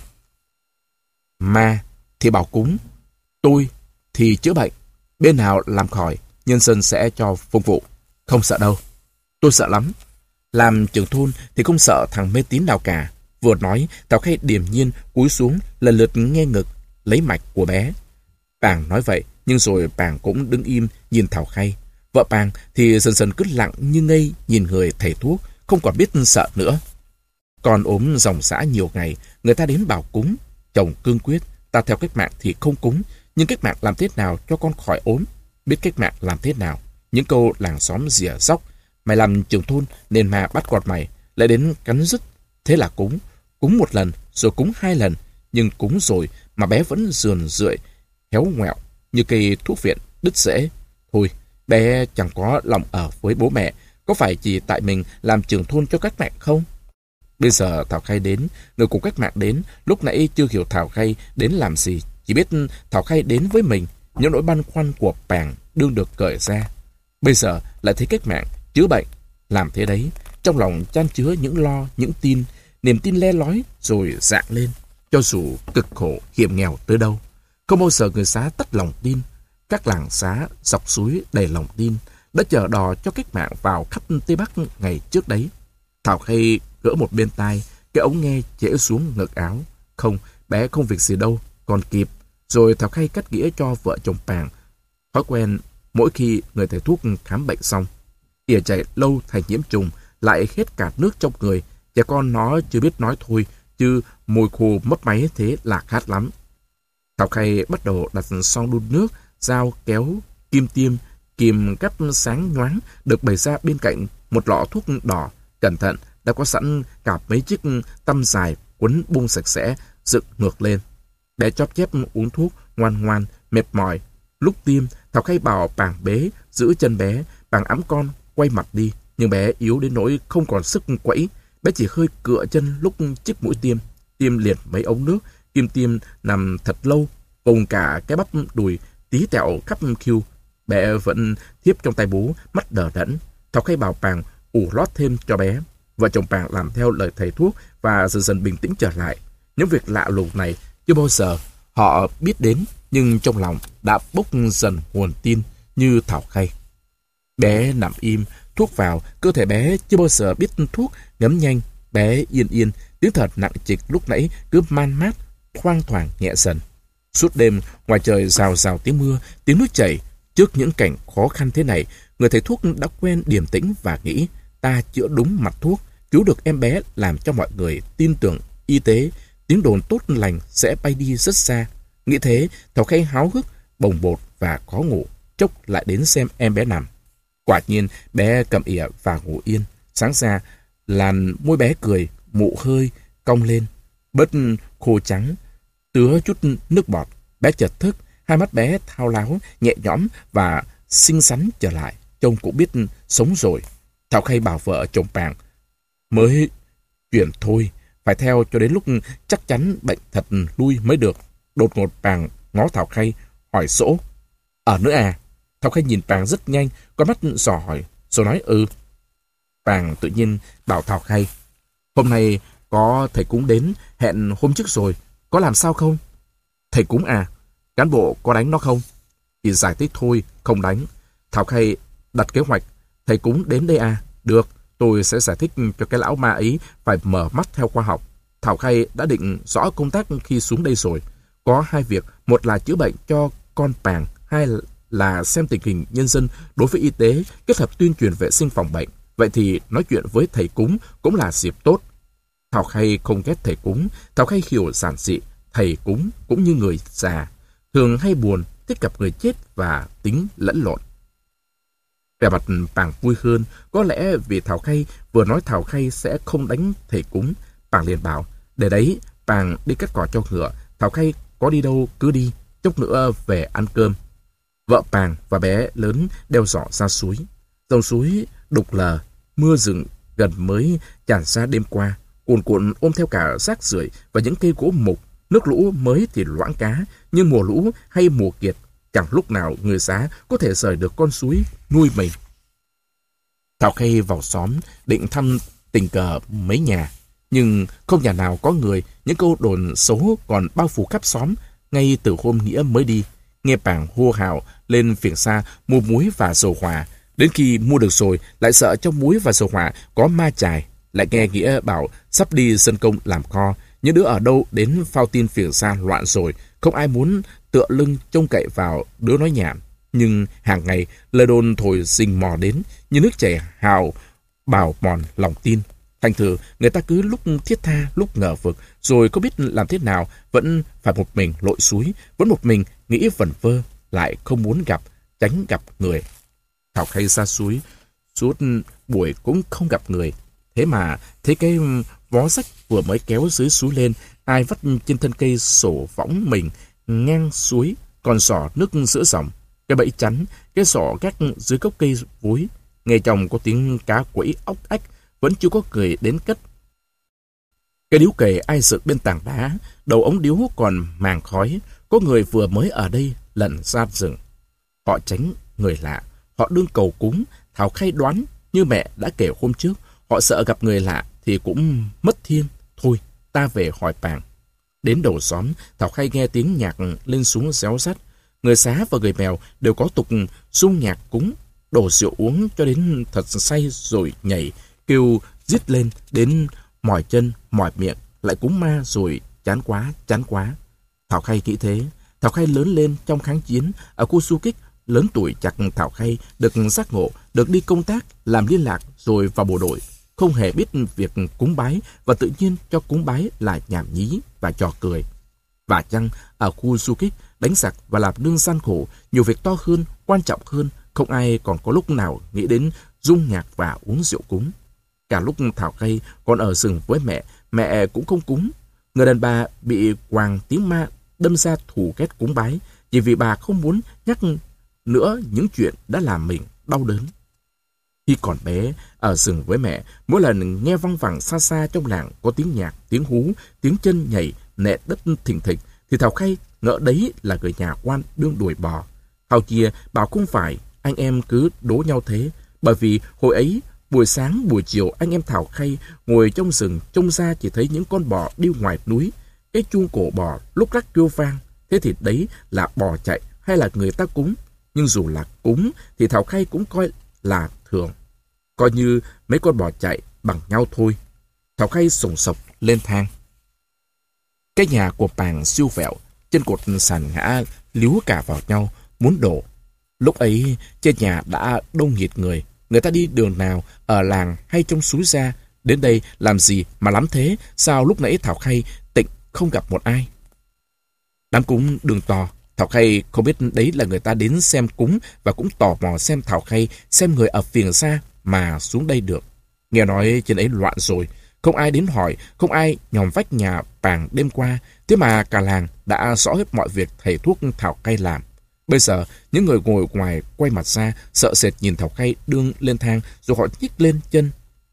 "Ma thì bảo cúng, tôi thì chữa bệnh. Bên nào làm khỏi, nhân dân sẽ cho phục vụ. Không sợ đâu." "Tôi sợ lắm. Làm trưởng thôn thì không sợ thằng mê tín nào cả." Vừa nói, Thảo Khay điềm nhiên cúi xuống lần lượt nghe ngực, lấy mạch của bé. Pàng nói vậy, nhưng rồi Pàng cũng đứng im nhìn Thảo Khay. Vợ Pàng thì dần dần cứ lặng như ngây nhìn người thầy thuốc, không còn biết sợ nữa. Con ốm dòng dã nhiều ngày, người ta đến bảo cúng. Chồng cương quyết: "Ta theo cách mạng thì không cúng, nhưng cách mạng làm thế nào cho con khỏi ốm? Biết cách mạng làm thế nào?" Những câu làng xóm rỉa róc: "Mày làm trưởng thôn nên ma bắt gọt mày", lại đến cắn rứt. Thế là cúng, cúng một lần, rồi cúng hai lần. Nhưng cúng rồi mà bé vẫn rườn rượi, héo ngoẹo như cây thuốc viện đứt rễ. Thôi, bé chẳng có lòng ở với bố mẹ. Có phải chỉ tại mình làm trưởng thôn cho cách mạng không? Bây giờ Thảo Khay đến, người cùng cách mạng đến. Lúc nãy chưa hiểu Thảo Khay đến làm gì, chỉ biết Thảo Khay đến với mình. Những nỗi băn khoăn của Pàng đương được cởi ra. Bây giờ lại thấy cách mạng chữa bệnh làm thế đấy, trong lòng chan chứa những lo, những tin, niềm tin le lói rồi rạng lên. Cho dù cực khổ hiểm nghèo tới đâu, không bao giờ người Xá tắt lòng tin. Các làng Xá dọc suối đầy lòng tin đã chờ đò cho cách mạng vào khắp Tây Bắc ngày trước đấy. Thảo Khay gỡ một bên tai, cái ống nghe chễ xuống ngực áo. Không, bé không việc gì đâu, còn kịp. Rồi Thảo Khay cắt nghĩa cho vợ chồng Pàng. Thói quen mỗi khi người thầy thuốc khám bệnh xong, ỉa chạy lâu thành nhiễm trùng, lại hết cả nước trong người. Trẻ con nó chưa biết nói thôi, chứ môi khô mấp máy thế là khát lắm. Thảo Khay bắt đầu đặt son đun nước, dao kéo, kim tiêm, kìm cắt sáng nhoáng được bày ra bên cạnh một lọ thuốc đỏ. Cẩn thận đã có sẵn cả mấy chiếc tăm dài quấn bung sạch sẽ dựng ngược lên. Bé chóp chép uống thuốc ngoan ngoan, mệt mỏi. Lúc tiêm, Thảo Khay bảo Pàng bế giữ chân bé. Pàng ẵm con quay mặt đi, nhưng bé yếu đến nỗi không còn sức quẫy. Bé chỉ hơi cựa chân lúc chiếc mũi tiêm. Tiêm liền mấy ống nước, kim tiêm nằm thật lâu, cùng cả cái bắp đùi tí tẹo khắp khiu. Bé vẫn thiếp trong tay bú, mắt đờ đẫn. Thảo Khay bảo Pàng ủ lót thêm cho bé. Vợ chồng Pàng làm theo lời thầy thuốc và dần dần bình tĩnh trở lại. Những việc lạ lùng này chưa bao giờ họ biết đến, nhưng trong lòng đã bốc dần nguồn tin như Thảo Khay. Bé nằm im, thuốc vào, cơ thể bé chưa bao giờ biết thuốc, ngấm nhanh. Bé yên yên, tiếng thở nặng trịch lúc nãy cứ man mát, thoang thoảng nhẹ dần. Suốt đêm, ngoài trời rào rào tiếng mưa, tiếng nước chảy. Trước những cảnh khó khăn thế này, người thầy thuốc đã quen điềm tĩnh và nghĩ ta chữa đúng mặt thuốc, cứu được em bé, làm cho mọi người tin tưởng y tế, tiếng đồn tốt lành sẽ bay đi rất xa. Nghĩ thế, Thảo Khay háo hức, bồng bột và khó ngủ, chốc lại đến xem em bé nằm. Quả nhiên, bé cầm ỉa và ngủ yên. Sáng ra, làn môi bé cười, mụ hơi cong lên. bớt khô trắng, tứa chút nước bọt. Bé chợt thức, hai mắt bé thao láo, nhẹ nhõm và xinh xắn trở lại. Trông cũng biết sống rồi. Thảo Khay bảo vợ chồng Pàng, mới chuyện thôi, phải theo cho đến lúc chắc chắn bệnh thật lui mới được. Đột ngột Pàng ngó Thảo Khay, hỏi sỗ, ở nữa à? Thảo Khay nhìn Pàng rất nhanh, con mắt dò hỏi, rồi nói ừ. Pàng tự nhiên bảo Thảo Khay, hôm nay có thầy cúng đến, hẹn hôm trước rồi, có làm sao không? Thầy cúng à? Cán bộ có đánh nó không? Chỉ giải thích thôi, không đánh. Thảo Khay đặt kế hoạch, thầy cúng đến đây à? Được, tôi sẽ giải thích cho cái lão ma ấy phải mở mắt theo khoa học. Thảo Khay đã định rõ công tác khi xuống đây rồi. Có hai việc, một là chữa bệnh cho con Pàng, hai là xem tình hình nhân dân đối với y tế, kết hợp tuyên truyền vệ sinh phòng bệnh. Vậy thì nói chuyện với thầy cúng cũng là dịp tốt. Thảo Khay không ghét thầy cúng. Thảo Khay hiểu giản dị, thầy cúng cũng như người già, thường hay buồn, thích gặp người chết và tính lẫn lộn. Vẻ mặt Pàng vui hơn, có lẽ vì Thảo Khay vừa nói Thảo Khay sẽ không đánh thầy cúng. Pàng liền bảo, để đấy, Pàng đi cắt cỏ cho ngựa, Thảo Khay có đi đâu cứ đi, chốc nữa về ăn cơm. Vợ Pàng và bé lớn đeo giỏ ra suối. Dòng suối đục lờ, mưa rừng gần mới tràn ra đêm qua, cuồn cuộn ôm theo cả rác rưởi và những cây gỗ mục. Nước lũ mới thì loãng cá, nhưng mùa lũ hay mùa kiệt, chẳng lúc nào người xã có thể rời được con suối nuôi mình. Thảo Khay vào xóm định thăm tình cờ mấy nhà, nhưng không nhà nào có người. Những câu đồn xấu còn bao phủ khắp xóm ngay từ hôm Nghĩa mới đi. Nghe Pàng hô hào lên phiền xa mua muối và dầu hỏa. Đến khi mua được rồi lại sợ trong muối và dầu hỏa có ma chài. Lại nghe Nghĩa bảo sắp đi dân công làm kho. Những đứa ở đâu đến phao tin phiền xa loạn rồi, không ai muốn tựa lưng trông cậy vào đứa nói nhảm. Nhưng hàng ngày lời đồn thổi rình mò đến như nước chảy hào bào mòn lòng tin. Thành thử người ta cứ lúc thiết tha lúc ngờ vực, rồi có biết làm thế nào vẫn phải một mình lội suối, vẫn một mình nghĩ vẩn vơ, lại không muốn gặp, tránh gặp người. Thảo Khay ra suối suốt buổi cũng không gặp người. Thế mà thấy cái vó rách vừa mới kéo dưới suối lên, ai vắt trên thân cây sổ võng mình ngang suối, còn sỏ nước giữa dòng. Cái bẫy chắn, cái sỏ gác dưới gốc cây vối. Nghe trong có tiếng cá quẫy ốc ách, vẫn chưa có người đến cất. Cái điếu cày ai dựng bên tảng đá, đầu ống điếu còn màng khói. Có người vừa mới ở đây lẩn ra rừng. Họ tránh người lạ, họ đương cầu cúng. Thảo Khay đoán như mẹ đã kể hôm trước, họ sợ gặp người lạ thì cũng mất thiên. Thôi, ta về hỏi Pàng. Đến đầu xóm, Thảo Khay nghe tiếng nhạc lên xuống réo rắt. Người Xá và người Mèo đều có tục rung nhạc cúng, đổ rượu uống cho đến thật say rồi nhảy, kêu rít lên đến mỏi chân, mỏi miệng, lại cúng ma rồi chán quá, chán quá. Thảo Khay nghĩ thế. Thảo Khay lớn lên trong kháng chiến ở khu du kích. Lớn tuổi chặt Thảo Khay được giác ngộ, được đi công tác, làm liên lạc rồi vào bộ đội. Không hề biết việc cúng bái và tự nhiên cho cúng bái là nhảm nhí và trò cười. Và chăng ở khu du kích, đánh giặc và làm nương gian khổ, nhiều việc to hơn, quan trọng hơn, không ai còn có lúc nào nghĩ đến rung nhạc và uống rượu cúng. Cả lúc Thảo Khay còn ở rừng với mẹ, mẹ cũng không cúng. Người đàn bà bị quàng tiếng ma đâm ra thù ghét cúng bái, chỉ vì bà không muốn nhắc nữa những chuyện đã làm mình đau đớn. Khi còn bé, ở rừng với mẹ, mỗi lần nghe văng vẳng xa xa trong làng có tiếng nhạc, tiếng hú, tiếng chân nhảy, nện đất thình thịch, thì Thảo Khay ngỡ đấy là người nhà quan đương đuổi bò. Hào kia bảo không phải, anh em cứ đố nhau thế, bởi vì hồi ấy, buổi sáng, buổi chiều anh em Thảo Khay ngồi trong rừng, trông ra chỉ thấy những con bò đi ngoài núi. Cái chuông cổ bò lúc rắc kêu vang, thế thì đấy là bò chạy hay là người ta cúng. Nhưng dù là cúng thì Thảo Khay cũng coi là thường, coi như mấy con bò chạy bằng nhau thôi. Thảo Khay sùng sộc lên thang. Cái nhà của Pàng siêu vẹo, trên cột sàn ngã líu cả vào nhau, muốn đổ. Lúc ấy trên nhà đã đông nghịt người, người ta đi đường nào, ở làng hay trong suối ra, đến đây làm gì mà lắm thế? Sao lúc nãy Thảo Khay tịnh không gặp một ai? Đám cúng đường to, Thảo Khay không biết đấy là người ta đến xem cúng và cũng tò mò xem Thảo Khay, xem người ở phiền xa mà xuống đây được. Nghe nói trên ấy loạn rồi, Không ai đến hỏi, không ai nhòm vách nhà Pàng đêm qua, thế mà cả làng đã rõ hết mọi việc thầy thuốc Thảo Khay làm. Bây giờ, những người ngồi ngoài quay mặt ra, sợ sệt nhìn Thảo Khay đương lên thang, rồi họ nhích lên chân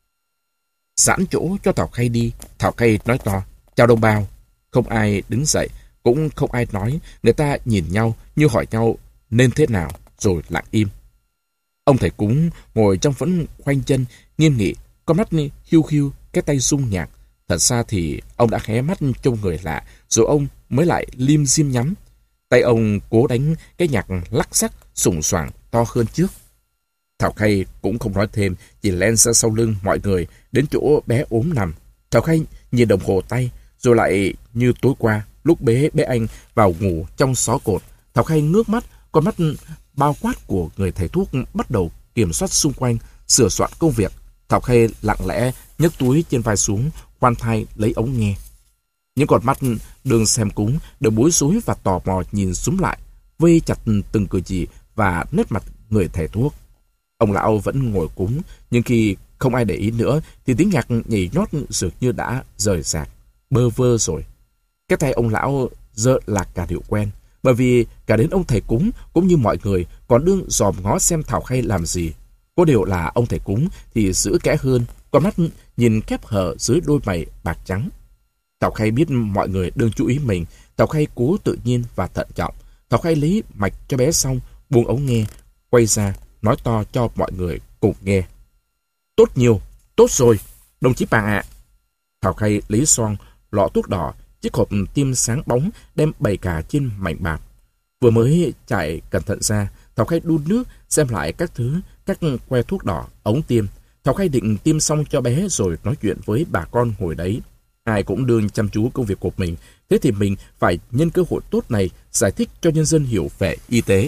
giãn chỗ cho Thảo Khay đi. Thảo Khay nói to, chào đồng bào. Không ai đứng dậy, cũng không ai nói. Người ta nhìn nhau như hỏi nhau nên thế nào, rồi lặng im. Ông thầy cúng ngồi trong vẫn khoanh chân, nghiêm nghị, con mắt hiu hiu, cái tay rung nhạc. Thật ra thì ông đã hé mắt trông người lạ, rồi ông mới lại lim dim nhắm. Tay ông cố đánh cái nhạc lắc sắc, sùng soảng to hơn trước. Thảo Khay cũng không nói thêm, chỉ len ra sau lưng mọi người đến chỗ bé ốm nằm. Thảo Khay nhìn đồng hồ tay, rồi lại như tối qua, lúc bế bé anh vào ngủ trong xó cột. Thảo Khay ngước mắt, con mắt bao quát của người thầy thuốc bắt đầu kiểm soát xung quanh, sửa soạn công việc. Thảo Khay lặng lẽ nhấc túi trên vai xuống, khoan thai lấy ống nghe. Những con mắt đường xem cúng đều bối rối và tò mò nhìn xuống lại, vây chặt từng cử chỉ và nét mặt người thầy thuốc. Ông lão vẫn ngồi cúng, nhưng khi không ai để ý nữa thì tiếng nhạc nhảy nhót dường như đã rời rạc, bơ vơ rồi. Cái tay ông lão giơ lạc cả điệu quen, bởi vì cả đến ông thầy cúng cũng như mọi người còn đương dòm ngó xem Thảo Khay làm gì. Có điều là ông thầy cúng thì giữ kẽ hơn, con mắt nhìn khép hờ dưới đôi mày bạc trắng. Thảo Khay biết mọi người đương chú ý mình. Thảo Khay cố tự nhiên và thận trọng. Thảo Khay lấy mạch cho bé xong, buông ống nghe, quay ra nói to cho mọi người cùng nghe. Tốt nhiều, tốt rồi, đồng chí Pàng ạ. Thảo Khay lấy xoong, lọ thuốc đỏ, chiếc hộp tiêm sáng bóng đem bày cả trên mảnh bạt. Vừa mới chạy cẩn thận ra, Thảo Khay đun nước xem lại các thứ, các que thuốc đỏ, ống tiêm. Thảo Khay định tiêm xong cho bé rồi nói chuyện với bà con ngồi đấy. Ai cũng đương chăm chú công việc của mình, thế thì mình phải nhân cơ hội tốt này giải thích cho nhân dân hiểu về y tế.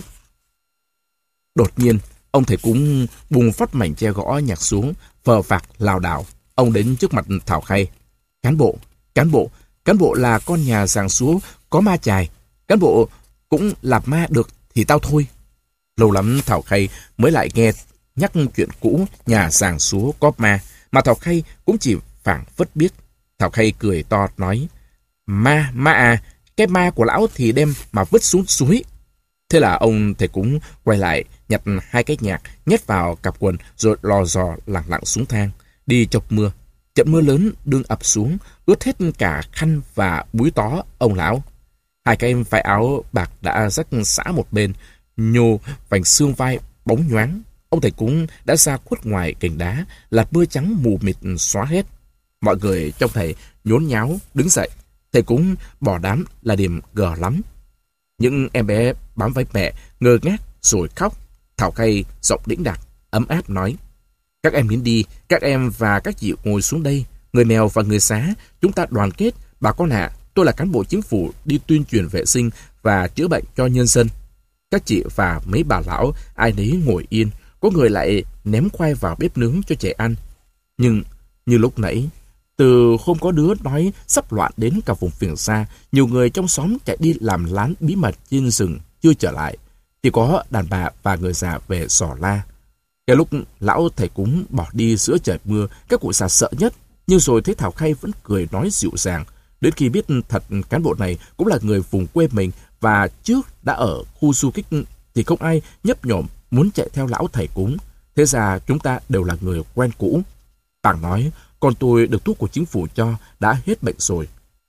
Đột nhiên, ông thầy cúng bùng phát mảnh che gõ nhạc xuống, phờ phạc lảo đảo. Ông đến trước mặt Thảo Khay. Cán bộ, cán bộ, cán bộ là con nhà giàng xúa có ma chài. Cán bộ cũng làm ma được thì tao thôi. Lâu lắm Thảo Khay mới lại nghe nhắc chuyện cũ nhà giàng xúa có ma, mà Thảo Khay cũng chỉ phảng phất biết. Thảo Khay cười to nói, ma, ma à, cái ma của lão thì đem mà vứt xuống suối. Thế là ông thầy cúng quay lại, nhặt hai cái nhạc, nhét vào cặp quần, rồi lò dò lặng lặng xuống thang, đi chọc mưa. Trận mưa lớn đương ập xuống, ướt hết cả khăn và búi tó ông lão. Hai cái vai áo bạc đã rách xã một bên, nhô vành xương vai bóng nhoáng. Ông thầy cúng đã ra khuất ngoài cành đá, lạt mưa trắng mù mịt xóa hết. Mọi người trong thầy nhốn nháo đứng dậy. Thầy cúng bỏ đám là điểm gờ lắm. Những em bé bám váy mẹ ngơ ngác rồi khóc. Thảo Khay giọng đĩnh đạc ấm áp nói, các em đến đi, các em và các chị ngồi xuống đây. Người mèo và người xá, chúng ta đoàn kết. Bà con ạ, tôi là cán bộ chính phủ đi tuyên truyền vệ sinh và chữa bệnh cho nhân dân. Các chị và mấy bà lão ai nấy ngồi yên, có người lại ném khoai vào bếp nướng cho trẻ ăn. Nhưng như lúc nãy, từ hôm có đứa nói sắp loạn đến cả vùng phiền xa, nhiều người trong xóm chạy đi làm lán bí mật trên rừng chưa trở lại, thì có đàn bà và người già về xỏ la. Cái lúc lão thầy cúng bỏ đi giữa trời mưa, các cụ già sợ nhất, nhưng rồi thấy Thảo Khay vẫn cười nói dịu dàng. Đến khi biết thật cán bộ này cũng là người vùng quê mình và trước đã ở khu du kích, thì không ai nhấp nhổm muốn chạy theo lão thầy cúng. Thế ra chúng ta đều là người quen cũ. Pàng nói, con tôi được thuốc của chính phủ cho, đã hết bệnh rồi.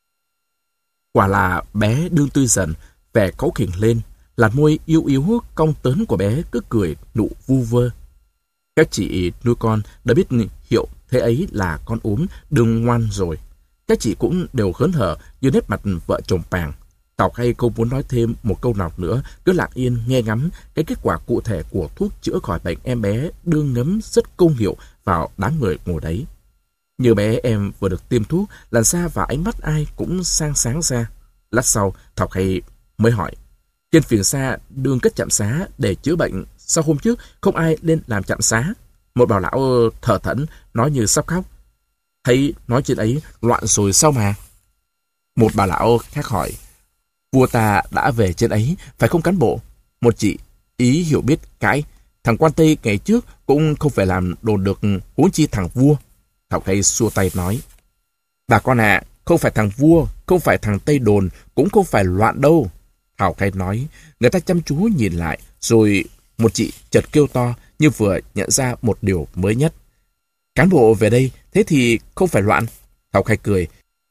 Quả là bé đương tươi dần, vẻ cáu khỉnh lên, làn môi yếu yếu cong tớn của bé cứ cười nụ vu vơ. Các chị nuôi con đã biết hiệu thế ấy là con ốm đương ngoan rồi. Các chị cũng đều hớn hở như nét mặt vợ chồng Pàng. Thảo Khay không muốn nói thêm một câu nào nữa, cứ lặng yên nghe ngắm cái kết quả cụ thể của thuốc chữa khỏi bệnh em bé đương ngấm rất công hiệu vào đám người ngồi đấy. Như bé em vừa được tiêm thuốc, làn da và ánh mắt ai cũng sang sáng ra. Lát sau, Thảo Khay mới hỏi, trên phiền xa đương cất trạm xá để chữa bệnh, sao hôm trước không ai lên làm trạm xá? Một bà lão thở thẫn nói như sắp khóc, thấy nói trên ấy loạn rồi sao mà? Một bà lão khác hỏi, vua ta đã về trên ấy, phải không cán bộ? Một chị ý hiểu biết cãi, thằng quan Tây ngày trước cũng không phải làm đồn được, huống chi thằng vua. Thảo Khay xua tay nói, Bà con ạ, à, không phải thằng vua, không phải thằng Tây Đồn, cũng không phải loạn đâu. Thảo Khai nói, người ta chăm chú nhìn lại, rồi một chị chợt kêu to như vừa nhận ra một điều mới nhất. Cán bộ về đây, thế thì không phải loạn. Thảo Khai cười.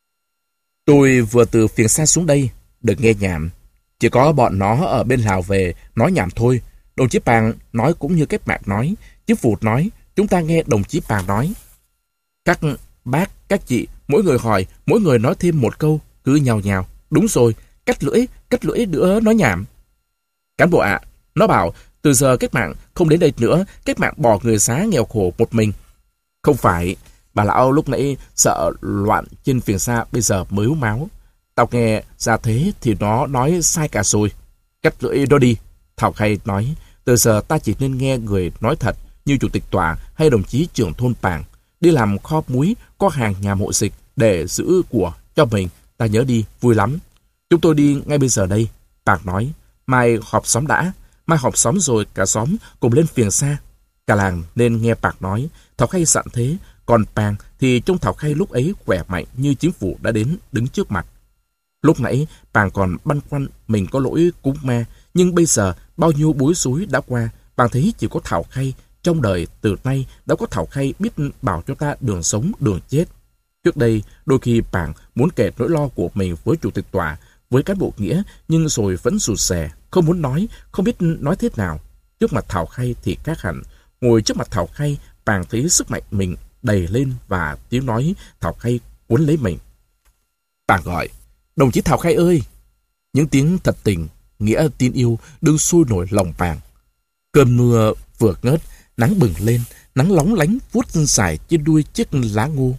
Tôi vừa từ phiền xa xuống đây, được nghe nhảm. Chỉ có bọn nó ở bên Lào về nói nhảm thôi. Đồng chí Pàng nói cũng như cách mạng nói, chứ Phụt nói, chúng ta nghe đồng chí Pàng nói. Các bác, các chị, mỗi người hỏi, mỗi người nói thêm một câu, cứ nhào nhào. Đúng rồi, cắt lưỡi, cắt lưỡi nữa nói nhảm. Cán bộ ạ, à, nó bảo, từ giờ cách mạng không đến đây nữa, cách mạng bỏ người xá nghèo khổ một mình. Không phải, bà lão lúc nãy sợ loạn trên phiền xa bây giờ mới hú máu. Tao nghe ra thế thì nó nói sai cả rồi. Cắt lưỡi đó đi. Thảo Khai nói, từ giờ ta chỉ nên nghe người nói thật như chủ tịch tòa hay đồng chí trưởng thôn Pàng. Đi làm kho muối, có hàng nhà mộ dịch để giữ của cho mình. Ta nhớ đi, vui lắm. Chúng tôi đi ngay bây giờ đây. Pàng nói, mai họp xóm đã. Mai họp xóm rồi cả xóm cùng lên phiền xa. Cả làng nên nghe Pàng nói. Thảo Khai sẵn thế. Còn Pàng thì trông Thảo Khai lúc ấy khỏe mạnh như chính phủ đã đến đứng trước mặt. Lúc nãy Pàng còn băn khoăn mình có lỗi cúng ma. Nhưng bây giờ bao nhiêu bối rối đã qua. Pàng thấy chỉ có Thảo Khai. Trong đời từ nay đã có Thảo Khai biết bảo cho ta đường sống đường chết. Trước đây đôi khi Pàng muốn kể nỗi lo của mình với chủ tịch tòa, với cán bộ nghĩa, nhưng rồi vẫn rụt rè, không muốn nói, không biết nói thế nào. Trước mặt Thảo Khai thì khác hẳn. Ngồi trước mặt Thảo Khai, Pàng thấy sức mạnh mình đầy lên và tiếng nói Thảo Khai cuốn lấy mình. Pàng gọi, đồng chí Thảo Khai ơi! Những tiếng thật tình, nghĩa tin yêu đương sôi nổi lòng Pàng. Cơn mưa vừa ngớt, nắng bừng lên, nắng lóng lánh vuốt dài trên đuôi chiếc lá ngô.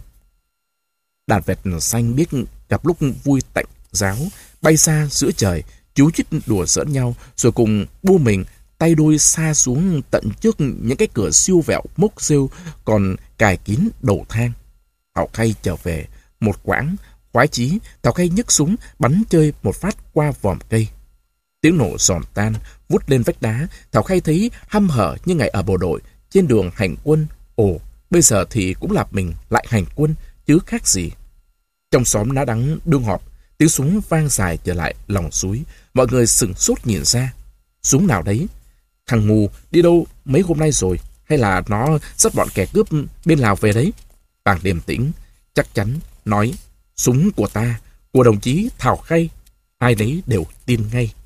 Đàn vẹt xanh biết gặp lúc vui tạnh giáo, bay xa giữa trời, chú chích đùa giỡn nhau, rồi cùng bua mình tay đôi xa xuống tận trước những cái cửa siêu vẹo mốc rêu còn cài kín đầu thang. Thảo Khai trở về, một quãng, khoái chí, Thảo Khai nhấc súng, bắn chơi một phát qua vòm cây. Tiếng nổ giòn tan, vút lên vách đá, Thảo Khai thấy hăm hở như ngày ở bộ đội, trên đường hành quân. Ồ, bây giờ thì cũng là mình lại hành quân, chứ khác gì. Trong xóm Ná Đắng đương họp, tiếng súng vang dài trở lại lòng suối. Mọi người sửng sốt nhìn ra. Súng nào đấy? Thằng ngu đi đâu mấy hôm nay rồi? Hay là nó dắt bọn kẻ cướp bên Lào về đấy? Pàng điềm tĩnh, chắc chắn, nói, súng của ta, của đồng chí Thảo Khai. Ai đấy đều tin ngay.